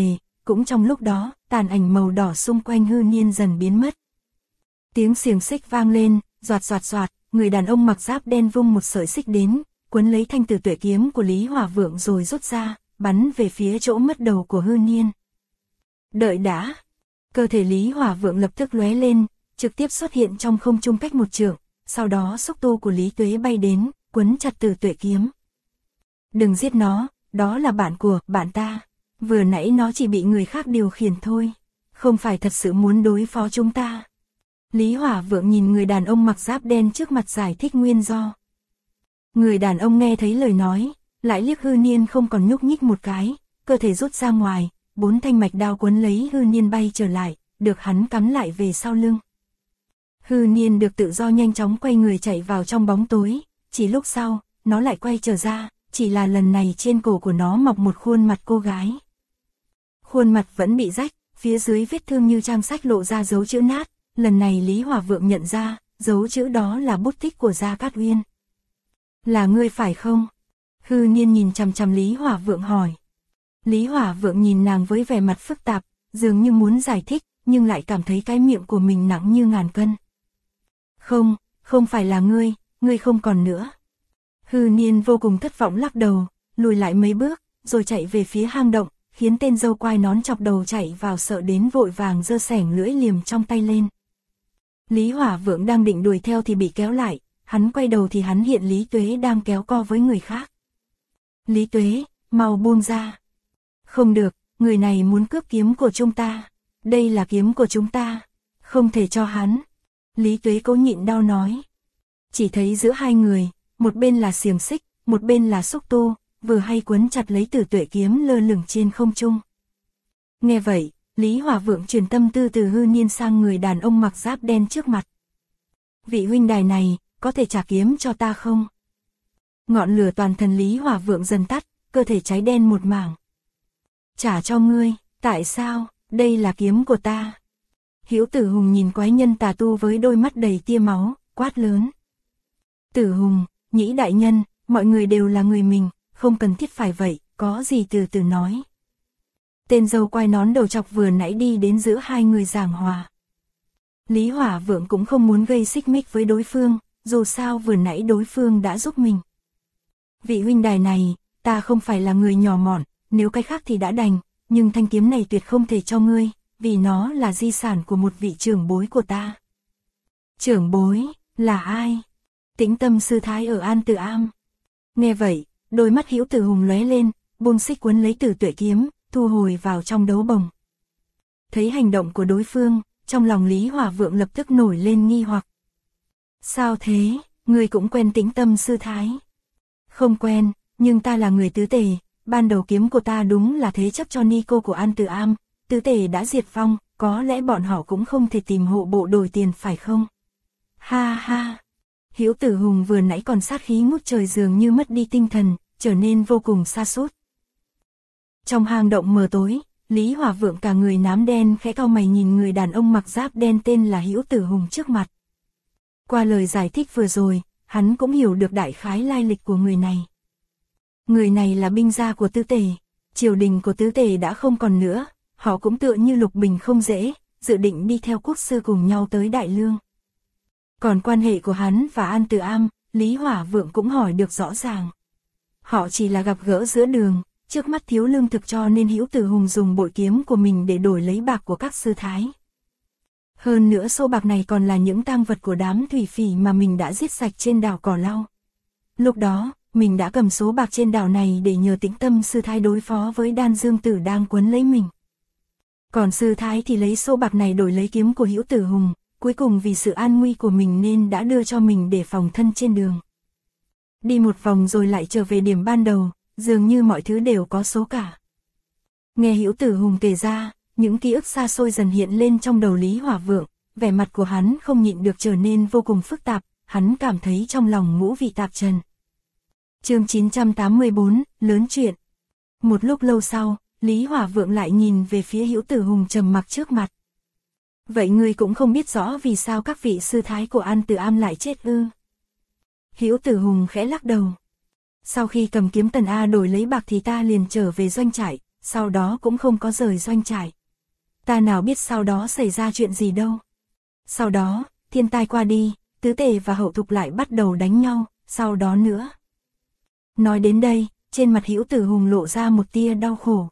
cũng trong lúc đó, tàn ảnh màu đỏ xung quanh Hư Niên dần biến mất. Tiếng xiềng xích vang lên, xoạt xoạt xoạt, người đàn ông mặc giáp đen vung một sợi xích đến, quấn lấy thanh tử tuệ kiếm của Lý Hỏa Vượng rồi rút ra, bắn về phía chỗ mất đầu của Hư Niên. Đợi đã. Cơ thể Lý Hỏa Vượng lập tức lóe lên, trực tiếp xuất hiện trong không trung cách một trượng, sau đó xúc tu của Lý Tuế bay đến, quấn chặt tử tuệ kiếm. Đừng giết nó, đó là bạn ta. Vừa nãy nó chỉ bị người khác điều khiển thôi, không phải thật sự muốn đối phó chúng ta. Lý Hỏa Vượng nhìn người đàn ông mặc giáp đen trước mặt giải thích nguyên do. Người đàn ông nghe thấy lời nói, lại liếc Hư Niên không còn nhúc nhích một cái, cơ thể rút ra ngoài, 4 thanh mạch đao quấn lấy Hư Niên bay trở lại, được hắn cắm lại về sau lưng. Hư Niên được tự do nhanh chóng quay người chạy vào trong bóng tối, chỉ lúc sau, nó lại quay trở ra, chỉ là lần này trên cổ của nó mọc một khuôn mặt cô gái. Khuôn mặt vẫn bị rách, phía dưới vết thương như trang sách lộ ra dấu chữ nát, lần này Lý Hỏa Vượng nhận ra, dấu chữ đó là bút tích của Gia Cát Uyên. Là ngươi phải không? Hư Niên nhìn chằm chằm Lý Hỏa Vượng hỏi. Lý Hỏa Vượng nhìn nàng với vẻ mặt phức tạp, dường như muốn giải thích, nhưng lại cảm thấy cái miệng của mình nặng như ngàn cân. Không phải là ngươi không còn nữa. Hư Niên vô cùng thất vọng lắc đầu, lùi lại mấy bước, rồi chạy về phía hang động, khiến tên dâu quai nón chọc đầu chạy vào sợ đến vội vàng giơ xẻng lưỡi liềm trong tay lên. Lý Hỏa Vượng đang định đuổi theo thì bị kéo lại, hắn quay đầu thì hắn hiện Lý Tuế đang kéo co với người khác. Lý Tuế, mau buông ra. Không được, người này muốn cướp kiếm của chúng ta. Đây là kiếm của chúng ta. Không thể cho hắn. Lý Tuế cố nhịn đau nói. Chỉ thấy giữa hai người, một bên là xiềng xích, một bên là xúc tu, vừa hay quấn chặt lấy tử tuệ kiếm lơ lửng trên không trung. Nghe vậy, Lý Hỏa Vượng chuyển tâm tư từ Hư Niên sang người đàn ông mặc giáp đen trước mặt. Vị huynh đài này, có thể trả kiếm cho ta không? Ngọn lửa toàn thân Lý Hỏa Vượng dần tắt, cơ thể cháy đen một mảng. Trả cho ngươi, tại sao? Đây là kiếm của ta. Hữu Tử Hùng nhìn quái nhân tà tu với đôi mắt đầy tia máu, quát lớn. Tử Hùng, Nhĩ đại nhân, mọi người đều là người mình, không cần thiết phải vậy, có gì từ từ nói. Tên dâu quai nón đầu chọc vừa nãy đi đến giữa hai người giảng hòa. Lý Hỏa Vượng cũng không muốn gây xích mích với đối phương, dù sao vừa nãy đối phương đã giúp mình. Vị huynh đài này, ta không phải là người nhỏ mọn, nếu cái khác thì đã đành, nhưng thanh kiếm này tuyệt không thể cho ngươi, vì nó là di sản của một vị trưởng bối của ta. Trưởng bối, là ai? Tĩnh Tâm sư thái ở An Tử Am. Nghe vậy, đôi mắt Hữu Tử Hùng lóe lên, buông xích quấn lấy tử tuệ kiếm, thu hồi vào trong đấu bồng. Thấy hành động của đối phương, trong lòng Lý Hỏa Vượng lập tức nổi lên nghi hoặc. Sao thế, ngươi cũng quen Tĩnh Tâm sư thái? Không quen, nhưng ta là người tứ tề, ban đầu kiếm của ta đúng là thế chấp cho Nico của An Tử Am, tứ tề đã diệt vong, có lẽ bọn họ cũng không thể tìm hộ bộ đổi tiền phải không? Ha ha! Hữu Tử Hùng vừa nãy còn sát khí ngút trời dường như mất đi tinh thần, trở nên vô cùng sa sút. Trong hang động mờ tối, Lý Hỏa Vượng cả người nám đen khẽ cau mày nhìn người đàn ông mặc giáp đen tên là Hữu Tử Hùng trước mặt. Qua lời giải thích vừa rồi, hắn cũng hiểu được đại khái lai lịch của người này. Người này là binh gia của tứ tề, triều đình của tứ tề đã không còn nữa, họ cũng tựa như Lục Bình không dễ, dự định đi theo quốc sư cùng nhau tới Đại Lương. Còn quan hệ của hắn và An Tử Am, Lý Hỏa Vượng cũng hỏi được rõ ràng. Họ chỉ là gặp gỡ giữa đường, trước mắt thiếu lương thực cho nên Hữu Tử Hùng dùng bội kiếm của mình để đổi lấy bạc của các sư thái. Hơn nữa số bạc này còn là những tang vật của đám thủy phỉ mà mình đã giết sạch trên đảo Cỏ Lau. Lúc đó, mình đã cầm số bạc trên đảo này để nhờ Tĩnh Tâm sư thái đối phó với Đan Dương Tử đang quấn lấy mình. Còn sư thái thì lấy số bạc này đổi lấy kiếm của Hữu Tử Hùng, cuối cùng vì sự an nguy của mình nên đã đưa cho mình để phòng thân trên đường. Đi một vòng rồi lại trở về điểm ban đầu, dường như mọi thứ đều có số cả. Nghe Hữu Tử Hùng kể ra, những ký ức xa xôi dần hiện lên trong đầu Lý Hỏa Vượng, vẻ mặt của hắn không nhịn được trở nên vô cùng phức tạp, hắn cảm thấy trong lòng ngũ vị tạp trần. Chương 984, lớn chuyện. Một lúc lâu sau, Lý Hỏa Vượng lại nhìn về phía Hữu Tử Hùng trầm mặc trước mặt. Vậy ngươi cũng không biết rõ vì sao các vị sư thái của An Tử Am lại chết ư? Hữu Tử Hùng khẽ lắc đầu. Sau khi cầm kiếm Tần A đổi lấy bạc thì ta liền trở về doanh trại, sau đó cũng không có rời doanh trại. Ta nào biết sau đó xảy ra chuyện gì đâu. Sau đó, thiên tai qua đi, tứ tề và hậu thục lại bắt đầu đánh nhau, sau đó nữa. Nói đến đây, trên mặt Hữu Tử Hùng lộ ra một tia đau khổ.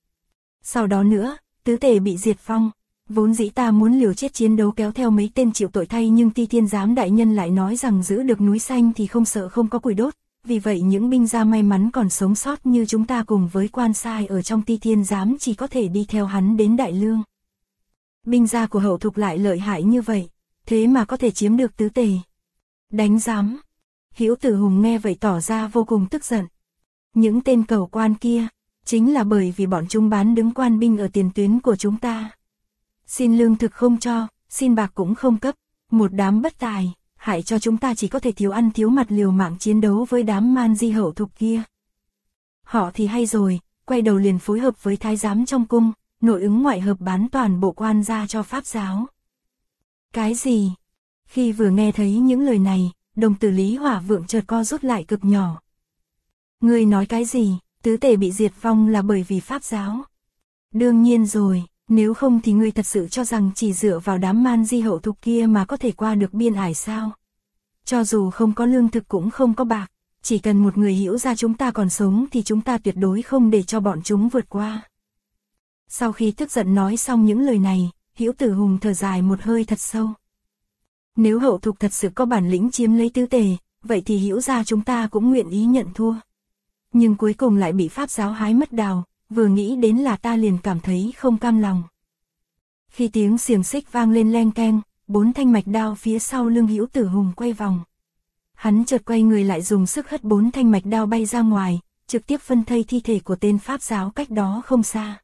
Sau đó nữa, tứ tề bị diệt vong. Vốn dĩ ta muốn liều chết chiến đấu kéo theo mấy tên chịu tội thay, nhưng Ti Thiên Giám đại nhân lại nói rằng giữ được núi xanh thì không sợ không có củi đốt. Vì vậy những binh gia may mắn còn sống sót như chúng ta cùng với quan sai ở trong Ti Thiên Giám chỉ có thể đi theo hắn đến Đại Lương. Binh gia của hậu thục lại lợi hại như vậy, thế mà có thể chiếm được tứ tề. Đánh giám. Hữu Tử Hùng nghe vậy tỏ ra vô cùng tức giận. Những tên cầu quan kia, chính là bởi vì bọn chúng bán đứng quan binh ở tiền tuyến của chúng ta. Xin lương thực không cho, xin bạc cũng không cấp, một đám bất tài, hại cho chúng ta chỉ có thể thiếu ăn thiếu mặt liều mạng chiến đấu với đám man di hậu thục kia. Họ thì hay rồi, quay đầu liền phối hợp với thái giám trong cung, nội ứng ngoại hợp bán toàn bộ quan gia cho Pháp giáo. Cái gì? Khi vừa nghe thấy những lời này, đồng tử Lý Hỏa Vượng chợt co rút lại cực nhỏ. Ngươi nói cái gì? Tứ tề bị diệt vong là bởi vì Pháp giáo. Đương nhiên rồi, nếu không thì ngươi thật sự cho rằng chỉ dựa vào đám man di hậu thục kia mà có thể qua được biên ải sao? Cho dù không có lương thực cũng không có bạc, chỉ cần một người Hữu gia chúng ta còn sống thì chúng ta tuyệt đối không để cho bọn chúng vượt qua. Sau khi tức giận nói xong những lời này, Hữu Tử Hùng thở dài một hơi thật sâu. Nếu hậu thục thật sự có bản lĩnh chiếm lấy tứ tề, vậy thì Hữu gia chúng ta cũng nguyện ý nhận thua. Nhưng cuối cùng lại bị Pháp giáo hái mất đào, vừa nghĩ đến là ta liền cảm thấy không cam lòng. Khi tiếng xiềng xích vang lên leng keng, 4 thanh mạch đao phía sau lưng Hữu Tử Hùng quay vòng. Hắn chợt quay người lại dùng sức hất 4 thanh mạch đao bay ra ngoài, trực tiếp phân thây thi thể của tên Pháp giáo cách đó không xa.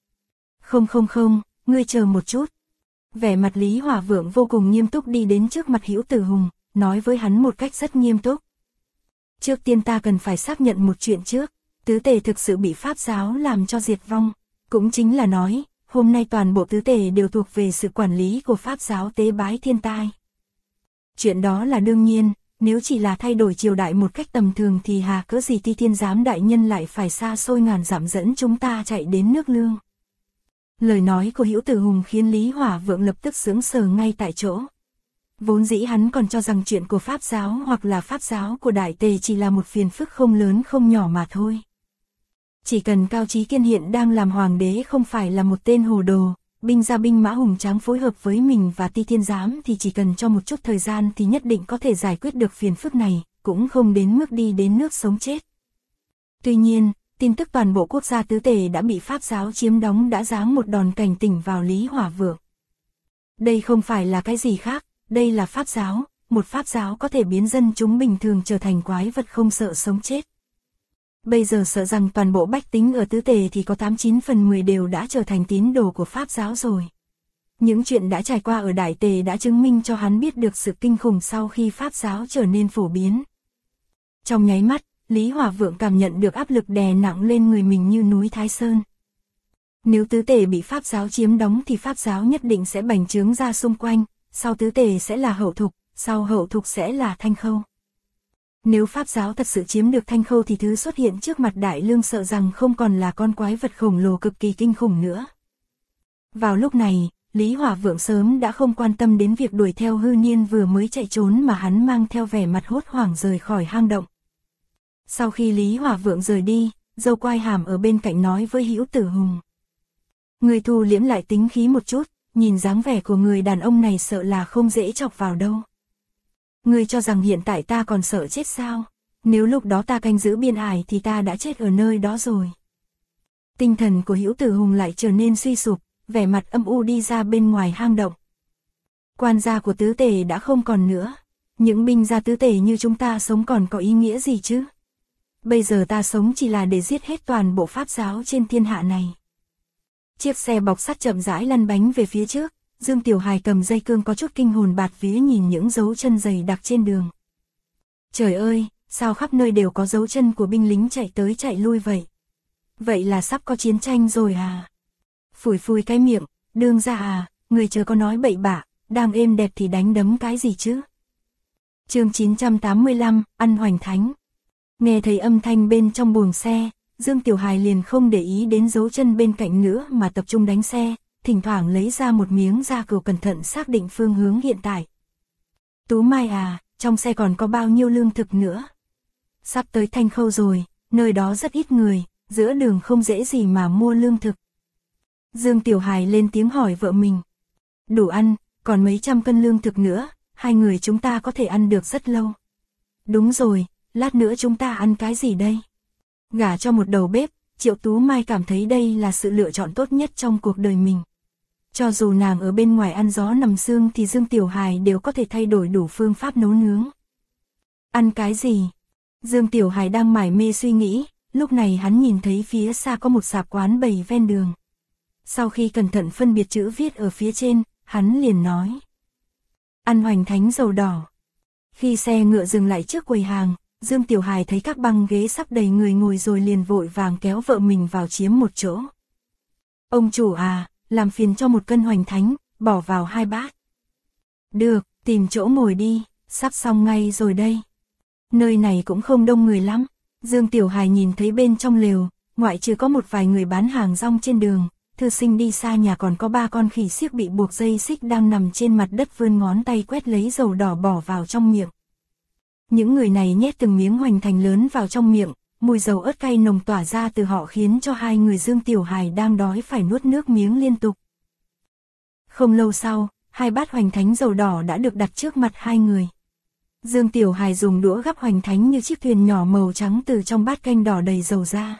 Không, ngươi chờ một chút. Vẻ mặt Lý Hỏa Vượng vô cùng nghiêm túc đi đến trước mặt Hữu Tử Hùng, nói với hắn một cách rất nghiêm túc. Trước tiên ta cần phải xác nhận một chuyện trước, tứ tề thực sự bị Pháp giáo làm cho diệt vong, cũng chính là nói, hôm nay toàn bộ tứ tề đều thuộc về sự quản lý của Pháp giáo tế bái thiên tai. Chuyện đó là đương nhiên, nếu chỉ là thay đổi triều đại một cách tầm thường thì hà cớ gì Ti Thiên Giám đại nhân lại phải xa xôi ngàn dặm dẫn chúng ta chạy đến nước Lương. Lời nói của Hữu Tử Hùng khiến Lý Hỏa Vượng lập tức sững sờ ngay tại chỗ. Vốn dĩ hắn còn cho rằng chuyện của Pháp giáo hoặc là Pháp giáo của Đại Tề chỉ là một phiền phức không lớn không nhỏ mà thôi. Chỉ cần Cao Chí Kiên hiện đang làm hoàng đế không phải là một tên hồ đồ, binh gia binh mã hùng tráng phối hợp với mình và Ti Thiên Giám thì chỉ cần cho một chút thời gian thì nhất định có thể giải quyết được phiền phức này, cũng không đến mức đi đến nước sống chết. Tuy nhiên, tin tức toàn bộ quốc gia tứ tề đã bị Pháp giáo chiếm đóng đã giáng một đòn cảnh tỉnh vào Lý Hỏa Vượng. Đây không phải là cái gì khác, đây là Pháp giáo, một Pháp giáo có thể biến dân chúng bình thường trở thành quái vật không sợ sống chết. Bây giờ sợ rằng toàn bộ bách tính ở tứ tề thì có 89 phần 10 đều đã trở thành tín đồ của Pháp giáo rồi. Những chuyện đã trải qua ở Đại Tề đã chứng minh cho hắn biết được sự kinh khủng sau khi Pháp giáo trở nên phổ biến. Trong nháy mắt, Lý Hỏa Vượng cảm nhận được áp lực đè nặng lên người mình như núi Thái Sơn. Nếu tứ tề bị Pháp giáo chiếm đóng thì Pháp giáo nhất định sẽ bành trướng ra xung quanh, sau tứ tề sẽ là hậu thục, sau hậu thục sẽ là Thanh Khâu. Nếu Pháp giáo thật sự chiếm được Thanh Khâu thì thứ xuất hiện trước mặt Đại Lương sợ rằng không còn là con quái vật khổng lồ cực kỳ kinh khủng nữa. Vào lúc này, Lý Hỏa Vượng sớm đã không quan tâm đến việc đuổi theo Hư Niên vừa mới chạy trốn mà hắn mang theo vẻ mặt hốt hoảng rời khỏi hang động. Sau khi Lý Hỏa Vượng rời đi, Dâu Quai Hàm ở bên cạnh nói với Hữu Tử Hùng. Người thu liễm lại tính khí một chút, nhìn dáng vẻ của người đàn ông này sợ là không dễ chọc vào đâu. Ngươi cho rằng hiện tại ta còn sợ chết sao? Nếu lúc đó ta canh giữ biên ải thì ta đã chết ở nơi đó rồi. Tinh thần của Hữu Tử Hùng lại trở nên suy sụp, vẻ mặt âm u đi ra bên ngoài hang động. Quan gia của tứ tề đã không còn nữa. Những binh gia tứ tề như chúng ta sống còn có ý nghĩa gì chứ? Bây giờ ta sống chỉ là để giết hết toàn bộ Pháp giáo trên thiên hạ này. Chiếc xe bọc sắt chậm rãi lăn bánh về phía trước. Dương Tiểu Hài cầm dây cương có chút kinh hồn bạt vía nhìn những dấu chân dày đặc trên đường. Trời ơi, sao khắp nơi đều có dấu chân của binh lính chạy tới chạy lui vậy? Vậy là sắp có chiến tranh rồi à? Phủi phủi cái miệng, đương ra à, người chớ có nói bậy bạ, đang êm đẹp thì đánh đấm cái gì chứ? Chương 985, Ăn Hoành Thánh. Nghe thấy âm thanh bên trong buồng xe, Dương Tiểu Hài liền không để ý đến dấu chân bên cạnh nữa mà tập trung đánh xe, thỉnh thoảng lấy ra một miếng da cừu cẩn thận xác định phương hướng hiện tại. Tú Mai à, trong xe còn có bao nhiêu lương thực nữa? Sắp tới Thanh Khâu rồi, nơi đó rất ít người, giữa đường không dễ gì mà mua lương thực. Dương Tiểu Hài lên tiếng hỏi vợ mình. Đủ ăn, còn mấy trăm cân lương thực nữa, hai người chúng ta có thể ăn được rất lâu. Đúng rồi, lát nữa chúng ta ăn cái gì đây? Gả cho một đầu bếp, Triệu Tú Mai cảm thấy đây là sự lựa chọn tốt nhất trong cuộc đời mình. Cho dù nàng ở bên ngoài ăn gió nằm sương thì Dương Tiểu Hài đều có thể thay đổi đủ phương pháp nấu nướng. Ăn cái gì? Dương Tiểu Hài đang mải mê suy nghĩ, lúc này hắn nhìn thấy phía xa có một sạp quán bày ven đường. Sau khi cẩn thận phân biệt chữ viết ở phía trên, hắn liền nói. Ăn hoành thánh dầu đỏ. Khi xe ngựa dừng lại trước quầy hàng, Dương Tiểu Hài thấy các băng ghế sắp đầy người ngồi rồi liền vội vàng kéo vợ mình vào chiếm một chỗ. Ông chủ à, làm phiền cho một cân hoành thánh, bỏ vào 2 bát. Được, tìm chỗ ngồi đi, sắp xong ngay rồi đây. Nơi này cũng không đông người lắm. Dương Tiểu Hài nhìn thấy bên trong lều, ngoại trừ có một vài người bán hàng rong trên đường, thư sinh đi xa nhà còn có 3 con khỉ xiếc bị buộc dây xích đang nằm trên mặt đất vươn ngón tay quét lấy dầu đỏ bỏ vào trong miệng. Những người này nhét từng miếng hoành thánh lớn vào trong miệng, mùi dầu ớt cay nồng tỏa ra từ họ khiến cho hai người Dương Tiểu Hài đang đói phải nuốt nước miếng liên tục. Không lâu sau, 2 bát hoành thánh dầu đỏ đã được đặt trước mặt hai người. Dương Tiểu Hài dùng đũa gắp hoành thánh như chiếc thuyền nhỏ màu trắng từ trong bát canh đỏ đầy dầu ra.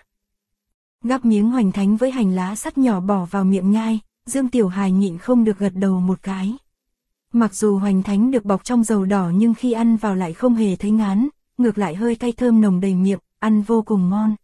Gắp miếng hoành thánh với hành lá sắt nhỏ bỏ vào miệng nhai, Dương Tiểu Hài nhịn không được gật đầu một cái. Mặc dù hoành thánh được bọc trong dầu đỏ nhưng khi ăn vào lại không hề thấy ngán, ngược lại hơi cay thơm nồng đầy miệng, ăn vô cùng ngon.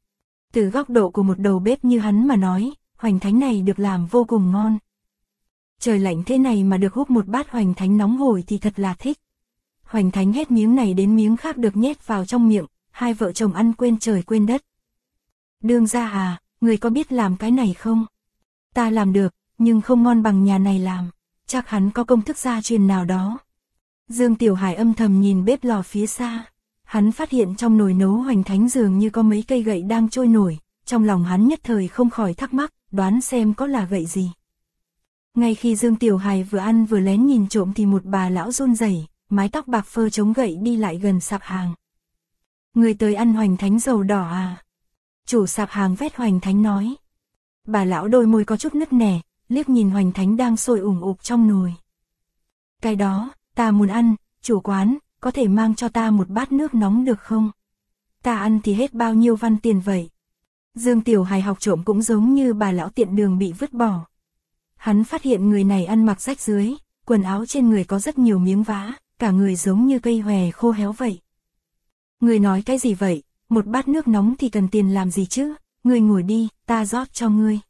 Từ góc độ của một đầu bếp như hắn mà nói, hoành thánh này được làm vô cùng ngon. Trời lạnh thế này mà được húp một bát hoành thánh nóng hổi thì thật là thích. Hoành thánh hết miếng này đến miếng khác được nhét vào trong miệng, hai vợ chồng ăn quên trời quên đất. Đương gia à, người có biết làm cái này không? Ta làm được, nhưng không ngon bằng nhà này làm, chắc hắn có công thức gia truyền nào đó. Dương Tiểu Hài âm thầm nhìn bếp lò phía xa, hắn phát hiện trong nồi nấu hoành thánh dường như có mấy cây gậy đang trôi nổi, trong lòng hắn nhất thời không khỏi thắc mắc, đoán xem có là gậy gì. Ngay khi Dương Tiểu Hài vừa ăn vừa lén nhìn trộm thì một bà lão run rẩy, mái tóc bạc phơ chống gậy đi lại gần sạp hàng. Người tới ăn hoành thánh dầu đỏ à? Chủ sạp hàng vét hoành thánh nói. Bà lão đôi môi có chút nứt nẻ, liếc nhìn hoành thánh đang sôi ủng ục trong nồi. Cái đó, ta muốn ăn, chủ quán, có thể mang cho ta một bát nước nóng được không? Ta ăn thì hết bao nhiêu văn tiền vậy? Dương Tiểu Hài học trộm cũng giống như bà lão tiện đường bị vứt bỏ. Hắn phát hiện người này ăn mặc rách rưới, quần áo trên người có rất nhiều miếng vá, cả người giống như cây hòe khô héo vậy. Người nói cái gì vậy? Một bát nước nóng thì cần tiền làm gì chứ? Ngươi ngồi đi, ta rót cho ngươi.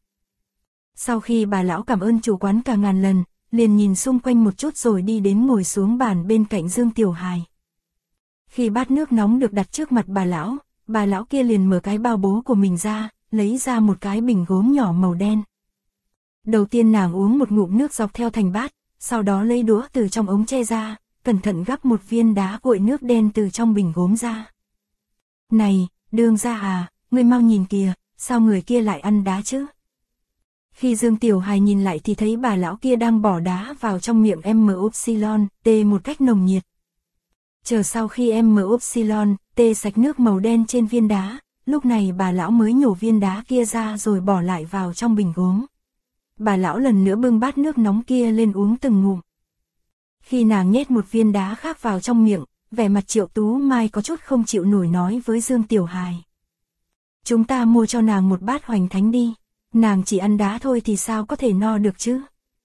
Sau khi bà lão cảm ơn chủ quán cả ngàn lần, liền nhìn xung quanh một chút rồi đi đến ngồi xuống bàn bên cạnh Dương Tiểu Hài. Khi bát nước nóng được đặt trước mặt bà lão kia liền mở cái bao bố của mình ra, lấy ra một cái bình gốm nhỏ màu đen. Đầu tiên nàng uống một ngụm nước dọc theo thành bát, sau đó lấy đũa từ trong ống tre ra, cẩn thận gắp một viên đá cuội nước đen từ trong bình gốm ra. Này, đương gia à, ngươi mau nhìn kìa, sao người kia lại ăn đá chứ? Khi Dương Tiểu Hài nhìn lại thì thấy bà lão kia đang bỏ đá vào trong miệng M-Upsilon-T một cách nồng nhiệt. Chờ sau khi M-Upsilon-T sạch nước màu đen trên viên đá, lúc này bà lão mới nhổ viên đá kia ra rồi bỏ lại vào trong bình gốm. Bà lão lần nữa bưng bát nước nóng kia lên uống từng ngụm. Khi nàng nhét một viên đá khác vào trong miệng, vẻ mặt Triệu Tú Mai có chút không chịu nổi nói với Dương Tiểu Hài. Chúng ta mua cho nàng một bát hoành thánh đi, nàng chỉ ăn đá thôi thì sao có thể no được chứ?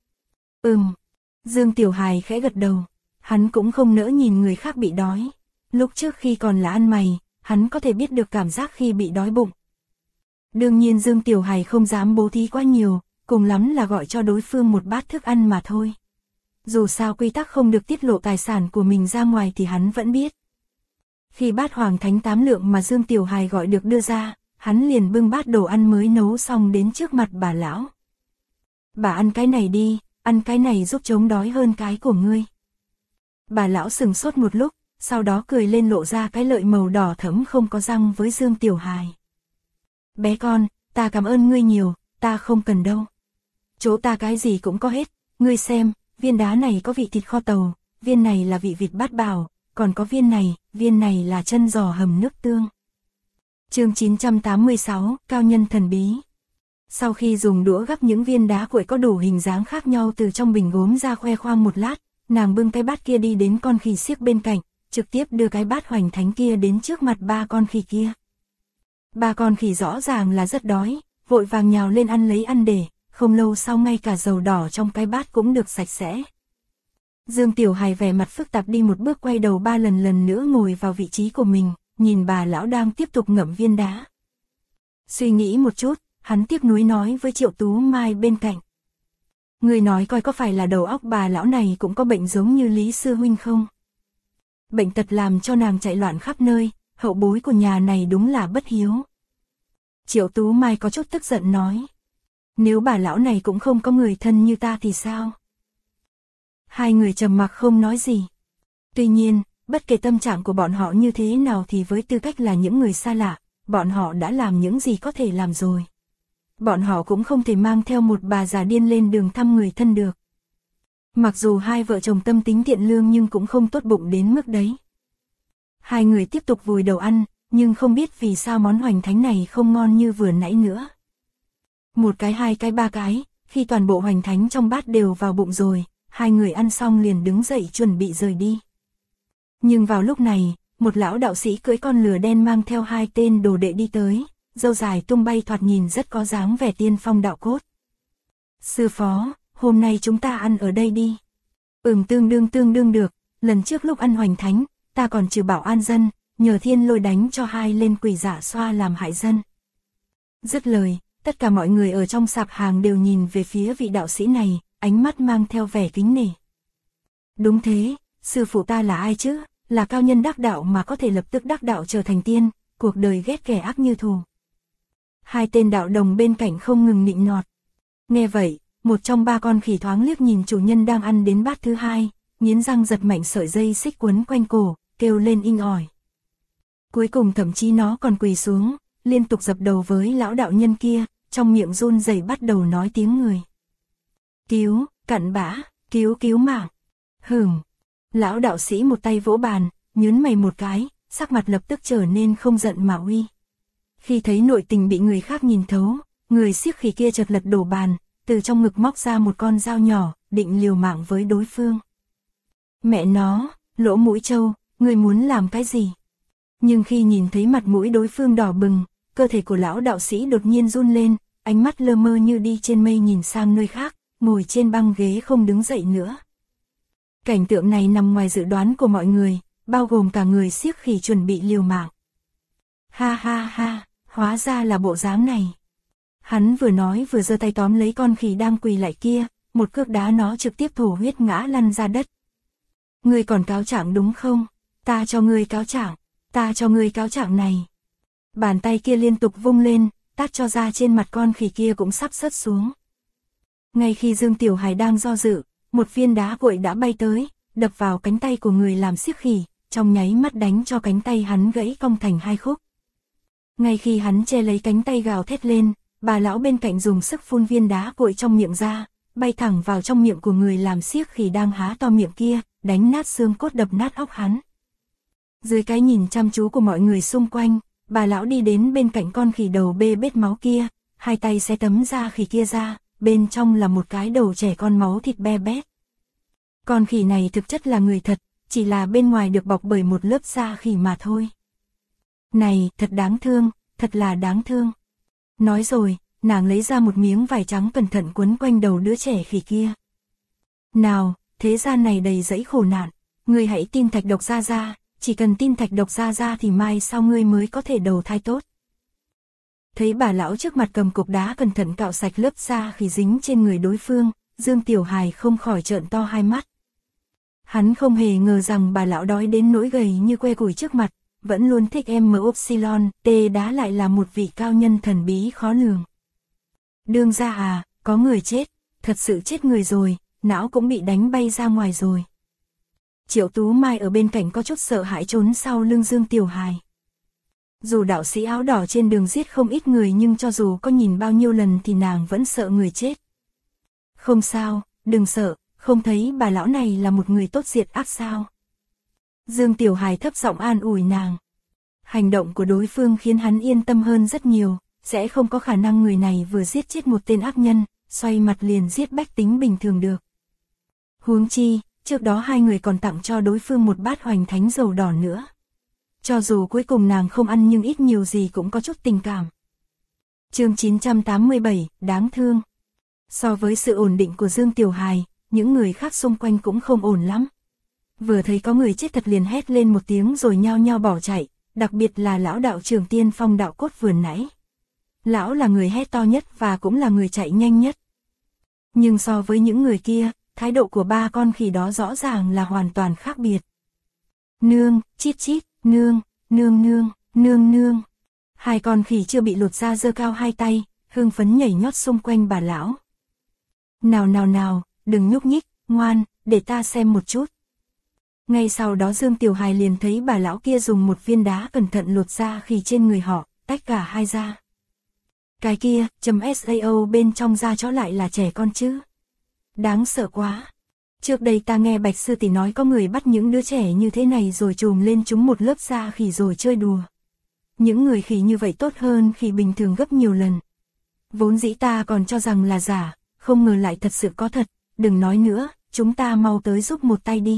Dương Tiểu Hài khẽ gật đầu, hắn cũng không nỡ nhìn người khác bị đói. Lúc trước khi còn là ăn mày, hắn có thể biết được cảm giác khi bị đói bụng. Đương nhiên Dương Tiểu Hài không dám bố thí quá nhiều, cùng lắm là gọi cho đối phương một bát thức ăn mà thôi. Dù sao quy tắc không được tiết lộ tài sản của mình ra ngoài thì hắn vẫn biết. Khi bát hoàng thánh 8 lượng mà Dương Tiểu Hài gọi được đưa ra, hắn liền bưng bát đồ ăn mới nấu xong đến trước mặt bà lão. Bà ăn cái này đi, ăn cái này giúp chống đói hơn cái của ngươi. Bà lão sừng sốt một lúc, sau đó cười lên lộ ra cái lợi màu đỏ thẫm không có răng với Dương Tiểu Hài. Bé con, ta cảm ơn ngươi nhiều, ta không cần đâu. Chỗ ta cái gì cũng có hết, ngươi xem, viên đá này có vị thịt kho tàu, viên này là vị vịt bát bào, còn có viên này là chân giò hầm nước tương. Chương 986, cao nhân thần bí. Sau khi dùng đũa gắp những viên đá cuội có đủ hình dáng khác nhau từ trong bình gốm ra khoe khoang một lát, nàng bưng cái bát kia đi đến con khỉ xiếc bên cạnh, trực tiếp đưa cái bát hoành thánh kia đến trước mặt ba con khỉ kia. Ba con khỉ rõ ràng là rất đói, vội vàng nhào lên ăn lấy ăn để, không lâu sau ngay cả dầu đỏ trong cái bát cũng được sạch sẽ. Dương Tiểu Hài vẻ mặt phức tạp đi một bước quay đầu ba lần nữa ngồi vào vị trí của mình, nhìn bà lão đang tiếp tục ngậm viên đá. Suy nghĩ một chút, hắn tiếc nuối nói với Triệu Tú Mai bên cạnh. Người nói coi có phải là đầu óc bà lão này cũng có bệnh giống như Lý Sư Huynh không? Bệnh tật làm cho nàng chạy loạn khắp nơi, hậu bối của nhà này đúng là bất hiếu. Triệu Tú Mai có chút tức giận nói. Nếu bà lão này cũng không có người thân như ta thì sao? Hai người trầm mặc không nói gì. Tuy nhiên, bất kể tâm trạng của bọn họ như thế nào thì với tư cách là những người xa lạ, bọn họ đã làm những gì có thể làm rồi. Bọn họ cũng không thể mang theo một bà già điên lên đường thăm người thân được. Mặc dù hai vợ chồng tâm tính thiện lương nhưng cũng không tốt bụng đến mức đấy. Hai người tiếp tục vùi đầu ăn, nhưng không biết vì sao món hoành thánh này không ngon như vừa nãy nữa. Một cái, hai cái, ba cái, khi toàn bộ hoành thánh trong bát đều vào bụng rồi, hai người ăn xong liền đứng dậy chuẩn bị rời đi. Nhưng vào lúc này, một lão đạo sĩ cưỡi con lừa đen mang theo hai tên đồ đệ đi tới, râu dài tung bay thoạt nhìn rất có dáng vẻ tiên phong đạo cốt. Sư phó, hôm nay chúng ta ăn ở đây đi. Tương đương được, lần trước lúc ăn hoành thánh, ta còn trừ bảo an dân, nhờ thiên lôi đánh cho hai lên quỷ giả xoa làm hại dân. Dứt lời, tất cả mọi người ở trong sạp hàng đều nhìn về phía vị đạo sĩ này, ánh mắt mang theo vẻ kính nể. Đúng thế, sư phụ ta là ai chứ, là cao nhân đắc đạo mà có thể lập tức đắc đạo trở thành tiên, cuộc đời ghét kẻ ác như thù. Hai tên đạo đồng bên cạnh không ngừng nịnh nọt. Nghe vậy, một trong ba con khỉ thoáng liếc nhìn chủ nhân đang ăn đến bát thứ hai, nghiến răng giật mạnh sợi dây xích quấn quanh cổ, kêu lên inh ỏi. Cuối cùng thậm chí nó còn quỳ xuống, liên tục dập đầu với lão đạo nhân kia, trong miệng run rẩy bắt đầu nói tiếng người. Cứu, cặn bã, cứu mạng. Lão đạo sĩ một tay vỗ bàn, nhướng mày một cái, sắc mặt lập tức trở nên không giận mà uy. Khi thấy nội tình bị người khác nhìn thấu, người xiếc khỉ kia chợt lật đổ bàn, từ trong ngực móc ra một con dao nhỏ, định liều mạng với đối phương. Mẹ nó, lỗ mũi trâu, ngươi muốn làm cái gì? Nhưng khi nhìn thấy mặt mũi đối phương đỏ bừng, cơ thể của lão đạo sĩ đột nhiên run lên, ánh mắt lơ mơ như đi trên mây nhìn sang nơi khác, ngồi trên băng ghế không đứng dậy nữa. Cảnh tượng này nằm ngoài dự đoán của mọi người, bao gồm cả người xiếc khỉ chuẩn bị liều mạng. Ha, hóa ra là bộ dáng này. Hắn vừa nói vừa giơ tay tóm lấy con khỉ đang quỳ lại kia, một cước đá nó trực tiếp thổ huyết ngã lăn ra đất. Ngươi còn cáo trạng đúng không? Ta cho ngươi cáo trạng này. Bàn tay kia liên tục vung lên, tát cho ra trên mặt con khỉ kia cũng sắp rớt xuống. Ngay khi Dương Tiểu Hải đang do dự, một viên đá cuội đã bay tới, đập vào cánh tay của người làm xiếc khỉ, trong nháy mắt đánh cho cánh tay hắn gãy cong thành hai khúc. Ngay khi hắn che lấy cánh tay gào thét lên, bà lão bên cạnh dùng sức phun viên đá cuội trong miệng ra, bay thẳng vào trong miệng của người làm xiếc khỉ đang há to miệng kia, đánh nát xương cốt đập nát óc hắn. Dưới cái nhìn chăm chú của mọi người xung quanh, bà lão đi đến bên cạnh con khỉ đầu bê bết máu kia, hai tay xé tấm da khỉ kia ra, bên trong là một cái đầu trẻ con máu thịt be bét. Con khỉ này thực chất là người thật, chỉ là bên ngoài được bọc bởi một lớp da khỉ mà thôi. Này, thật đáng thương, thật là đáng thương. Nói rồi, nàng lấy ra một miếng vải trắng cẩn thận quấn quanh đầu đứa trẻ khỉ kia. Nào, thế gian này đầy dẫy khổ nạn, ngươi hãy tin Thạch Độc Gia Gia, chỉ cần tin Thạch Độc Gia Gia thì mai sau ngươi mới có thể đầu thai tốt. Thấy bà lão trước mặt cầm cục đá cẩn thận cạo sạch lớp da khỉ dính trên người đối phương, Dương Tiểu Hài không khỏi trợn to hai mắt. Hắn không hề ngờ rằng bà lão đói đến nỗi gầy như que củi trước mặt, vẫn luôn thích M-Upsilon-T đá lại là một vị cao nhân thần bí khó lường. Đương ra à, có người chết, thật sự chết người rồi, não cũng bị đánh bay ra ngoài rồi. Triệu Tú Mai ở bên cạnh có chút sợ hãi trốn sau lưng Dương Tiểu Hài. Dù đạo sĩ áo đỏ trên đường giết không ít người nhưng cho dù có nhìn bao nhiêu lần thì nàng vẫn sợ người chết. Không sao, đừng sợ, không thấy bà lão này là một người tốt diệt ác sao? Dương Tiểu Hài thấp giọng an ủi nàng. Hành động của đối phương khiến hắn yên tâm hơn rất nhiều, sẽ không có khả năng người này vừa giết chết một tên ác nhân, xoay mặt liền giết bách tính bình thường được. Huống chi, trước đó hai người còn tặng cho đối phương một bát hoành thánh dầu đỏ nữa. Cho dù cuối cùng nàng không ăn nhưng ít nhiều gì cũng có chút tình cảm. Chương 987, đáng thương. So với sự ổn định của Dương Tiểu Hài, những người khác xung quanh cũng không ổn lắm. Vừa thấy có người chết thật liền hét lên một tiếng rồi nhao nhao bỏ chạy, đặc biệt là lão đạo trưởng Tiên Phong đạo cốt vừa nãy. Lão là người hét to nhất và cũng là người chạy nhanh nhất. Nhưng so với những người kia, thái độ của ba con khỉ đó rõ ràng là hoàn toàn khác biệt. Nương, chít chít, nương, nương nương, nương nương. Hai con khỉ chưa bị lột ra giơ cao hai tay, hưng phấn nhảy nhót xung quanh bà lão. Nào nào nào, đừng nhúc nhích, ngoan, để ta xem một chút. Ngay sau đó Dương Tiểu Hài liền thấy bà lão kia dùng một viên đá cẩn thận lột da khỉ trên người họ, tách cả hai ra. Cái kia, .sao bên trong da chó lại là trẻ con chứ. Đáng sợ quá. Trước đây ta nghe Bạch Sư tỷ nói có người bắt những đứa trẻ như thế này rồi chùm lên chúng một lớp da khỉ rồi chơi đùa. Những người khỉ như vậy tốt hơn khỉ bình thường gấp nhiều lần. Vốn dĩ ta còn cho rằng là giả, không ngờ lại thật sự có thật, đừng nói nữa, chúng ta mau tới giúp một tay đi.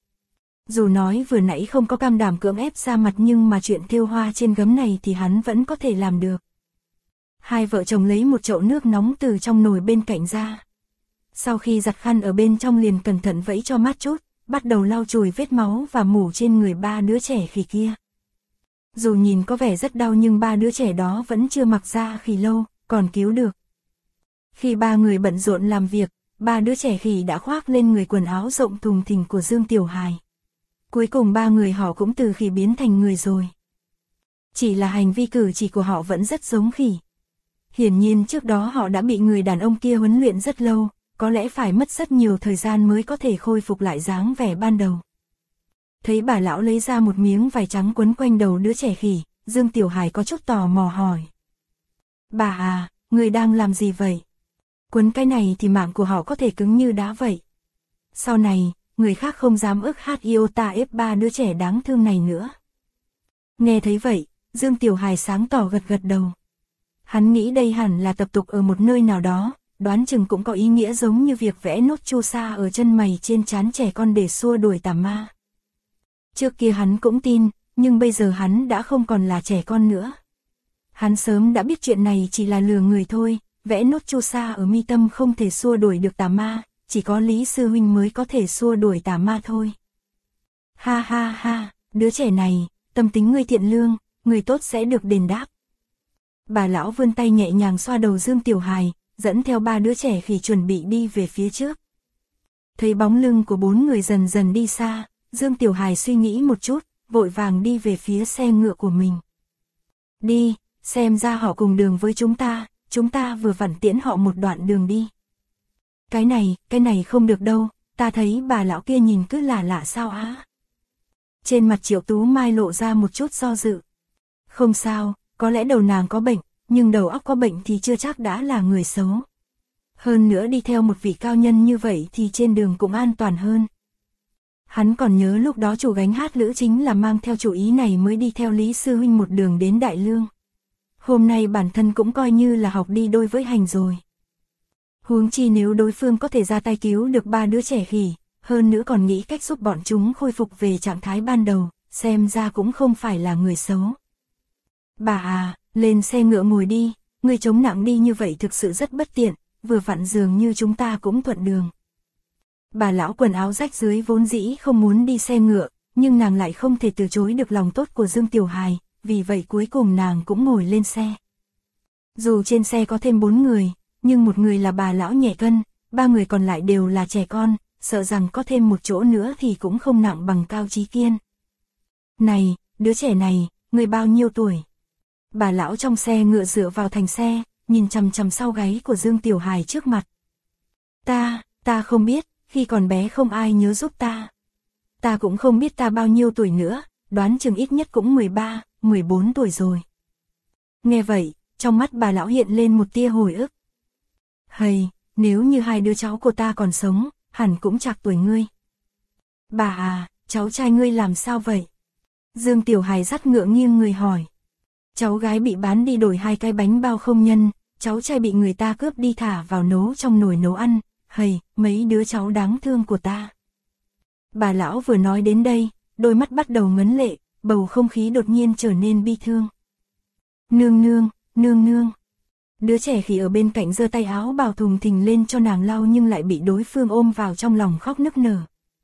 Dù nói vừa nãy không có cam đảm cưỡng ép ra mặt nhưng mà chuyện thêu hoa trên gấm này thì hắn vẫn có thể làm được. Hai vợ chồng lấy một chậu nước nóng từ trong nồi bên cạnh ra. Sau khi giặt khăn ở bên trong liền cẩn thận vẫy cho mát chút, bắt đầu lau chùi vết máu và mủ trên người ba đứa trẻ khỉ kia. Dù nhìn có vẻ rất đau nhưng ba đứa trẻ đó vẫn chưa mặc da khỉ lâu, còn cứu được. Khi ba người bận rộn làm việc, ba đứa trẻ khỉ đã khoác lên người quần áo rộng thùng thình của Dương Tiểu Hài. Cuối cùng ba người họ cũng từ khỉ biến thành người rồi. Chỉ là hành vi cử chỉ của họ vẫn rất giống khỉ. Hiển nhiên trước đó họ đã bị người đàn ông kia huấn luyện rất lâu, có lẽ phải mất rất nhiều thời gian mới có thể khôi phục lại dáng vẻ ban đầu. Thấy bà lão lấy ra một miếng vải trắng quấn quanh đầu đứa trẻ khỉ, Dương Tiểu Hài có chút tò mò hỏi. Bà à, người đang làm gì vậy? Quấn cái này thì mạng của họ có thể cứng như đá vậy. Sau này, người khác không dám ức hát iota ép ba đứa trẻ đáng thương này nữa. Nghe thấy vậy, Dương Tiểu Hài sáng tỏ gật gật đầu. Hắn nghĩ đây hẳn là tập tục ở một nơi nào đó, đoán chừng cũng có ý nghĩa giống như việc vẽ nốt chu sa ở chân mày trên trán trẻ con để xua đuổi tà ma. Trước kia hắn cũng tin, nhưng bây giờ hắn đã không còn là trẻ con nữa. Hắn sớm đã biết chuyện này chỉ là lừa người thôi, vẽ nốt chu sa ở mi tâm không thể xua đuổi được tà ma, chỉ có Lý Sư Huynh mới có thể xua đuổi tà ma thôi. Ha ha ha, đứa trẻ này, tâm tính ngươi thiện lương, người tốt sẽ được đền đáp. Bà lão vươn tay nhẹ nhàng xoa đầu Dương Tiểu Hài, dẫn theo ba đứa trẻ khỉ chuẩn bị đi về phía trước. Thấy bóng lưng của bốn người dần dần đi xa, Dương Tiểu Hài suy nghĩ một chút, vội vàng đi về phía xe ngựa của mình. Đi, xem ra họ cùng đường với chúng ta vừa vặn tiễn họ một đoạn đường đi. Cái này không được đâu, ta thấy bà lão kia nhìn cứ lạ lạ sao á. Trên mặt Triệu Tú Mai lộ ra một chút do dự. Không sao, có lẽ đầu nàng có bệnh, nhưng đầu óc có bệnh thì chưa chắc đã là người xấu. Hơn nữa đi theo một vị cao nhân như vậy thì trên đường cũng an toàn hơn. Hắn còn nhớ lúc đó chủ gánh hát lữ chính là mang theo chủ ý này mới đi theo Lý Sư Huynh một đường đến Đại Lương. Hôm nay bản thân cũng coi như là học đi đôi với hành rồi. Huống chi nếu đối phương có thể ra tay cứu được ba đứa trẻ khỉ, hơn nữa còn nghĩ cách giúp bọn chúng khôi phục về trạng thái ban đầu, xem ra cũng không phải là người xấu. Bà à, lên xe ngựa ngồi đi, người chống nặng đi như vậy thực sự rất bất tiện, vừa vặn dường như chúng ta cũng thuận đường. Bà lão quần áo rách dưới vốn dĩ không muốn đi xe ngựa, nhưng nàng lại không thể từ chối được lòng tốt của Dương Tiểu Hài, vì vậy cuối cùng nàng cũng ngồi lên xe. Dù trên xe có thêm 4 người, nhưng một người là bà lão nhẹ cân, 3 người còn lại đều là trẻ con, sợ rằng có thêm một chỗ nữa thì cũng không nặng bằng Cao Chí Kiên. Này, đứa trẻ này, người bao nhiêu tuổi? Bà lão trong xe ngựa dựa vào thành xe, nhìn chằm chằm sau gáy của Dương Tiểu Hài trước mặt. Ta không biết, khi còn bé không ai nhớ giúp ta. Ta cũng không biết ta bao nhiêu tuổi nữa, đoán chừng ít nhất cũng 13, 14 tuổi rồi. Nghe vậy, trong mắt bà lão hiện lên một tia hồi ức. Hầy, nếu như hai đứa cháu của ta còn sống, hẳn cũng trạc tuổi ngươi. Bà à, cháu trai ngươi làm sao vậy? Dương Tiểu Hài dắt ngựa nghiêng người hỏi. Cháu gái bị bán đi đổi 2 cái bánh bao không nhân, cháu trai bị người ta cướp đi thả vào nấu trong nồi nấu ăn, hầy, mấy đứa cháu đáng thương của ta. Bà lão vừa nói đến đây, đôi mắt bắt đầu ngấn lệ, bầu không khí đột nhiên trở nên bi thương. Nương nương, nương nương. Đứa trẻ khỉ ở bên cạnh giơ tay áo bào thùng thình lên cho nàng lau nhưng lại bị đối phương ôm vào trong lòng khóc nức nở.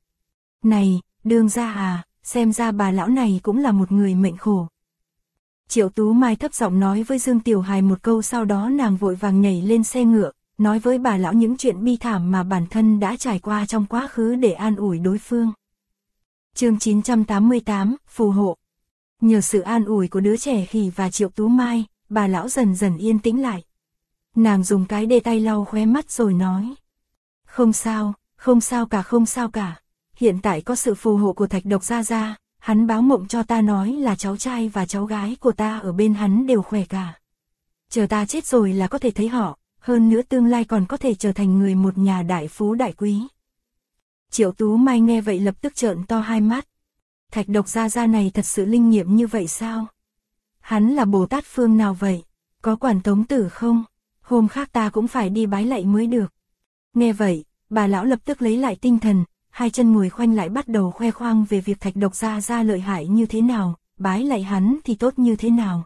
Này, đương gia à, xem ra bà lão này cũng là một người mệnh khổ. Triệu Tú Mai thấp giọng nói với Dương Tiểu Hài một câu, sau đó nàng vội vàng nhảy lên xe ngựa, nói với bà lão những chuyện bi thảm mà bản thân đã trải qua trong quá khứ để an ủi đối phương. Chương 988, phù hộ. Nhờ sự an ủi của đứa trẻ khỉ và Triệu Tú Mai, bà lão dần dần yên tĩnh lại. Nàng dùng cái đê tay lau khóe mắt rồi nói. Không sao, không sao cả, không sao cả. Hiện tại có sự phù hộ của Thạch Độc Gia Gia, hắn báo mộng cho ta nói là cháu trai và cháu gái của ta ở bên hắn đều khỏe cả. Chờ ta chết rồi là có thể thấy họ, hơn nữa tương lai còn có thể trở thành người một nhà đại phú đại quý. Triệu Tú Mai nghe vậy lập tức trợn to hai mắt. Thạch Độc Gia Gia này thật sự linh nghiệm như vậy sao? Hắn là Bồ Tát phương nào vậy? Có quản tống tử không? Hôm khác ta cũng phải đi bái lạy mới được. Nghe vậy, bà lão lập tức lấy lại tinh thần, hai chân ngồi khoanh lại bắt đầu khoe khoang về việc Thạch Độc Gia Gia lợi hại như thế nào, bái lạy hắn thì tốt như thế nào.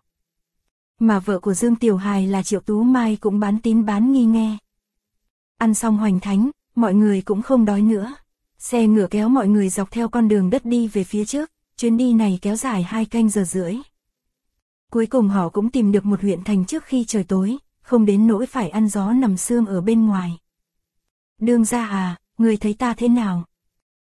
Mà vợ của Dương Tiểu Hài là Triệu Tú Mai cũng bán tín bán nghi nghe. Ăn xong hoành thánh, mọi người cũng không đói nữa. Xe ngựa kéo mọi người dọc theo con đường đất đi về phía trước, chuyến đi này kéo dài 2 canh giờ rưỡi. Cuối cùng họ cũng tìm được một huyện thành trước khi trời tối, không đến nỗi phải ăn gió nằm sương ở bên ngoài. Đương gia à, người thấy ta thế nào?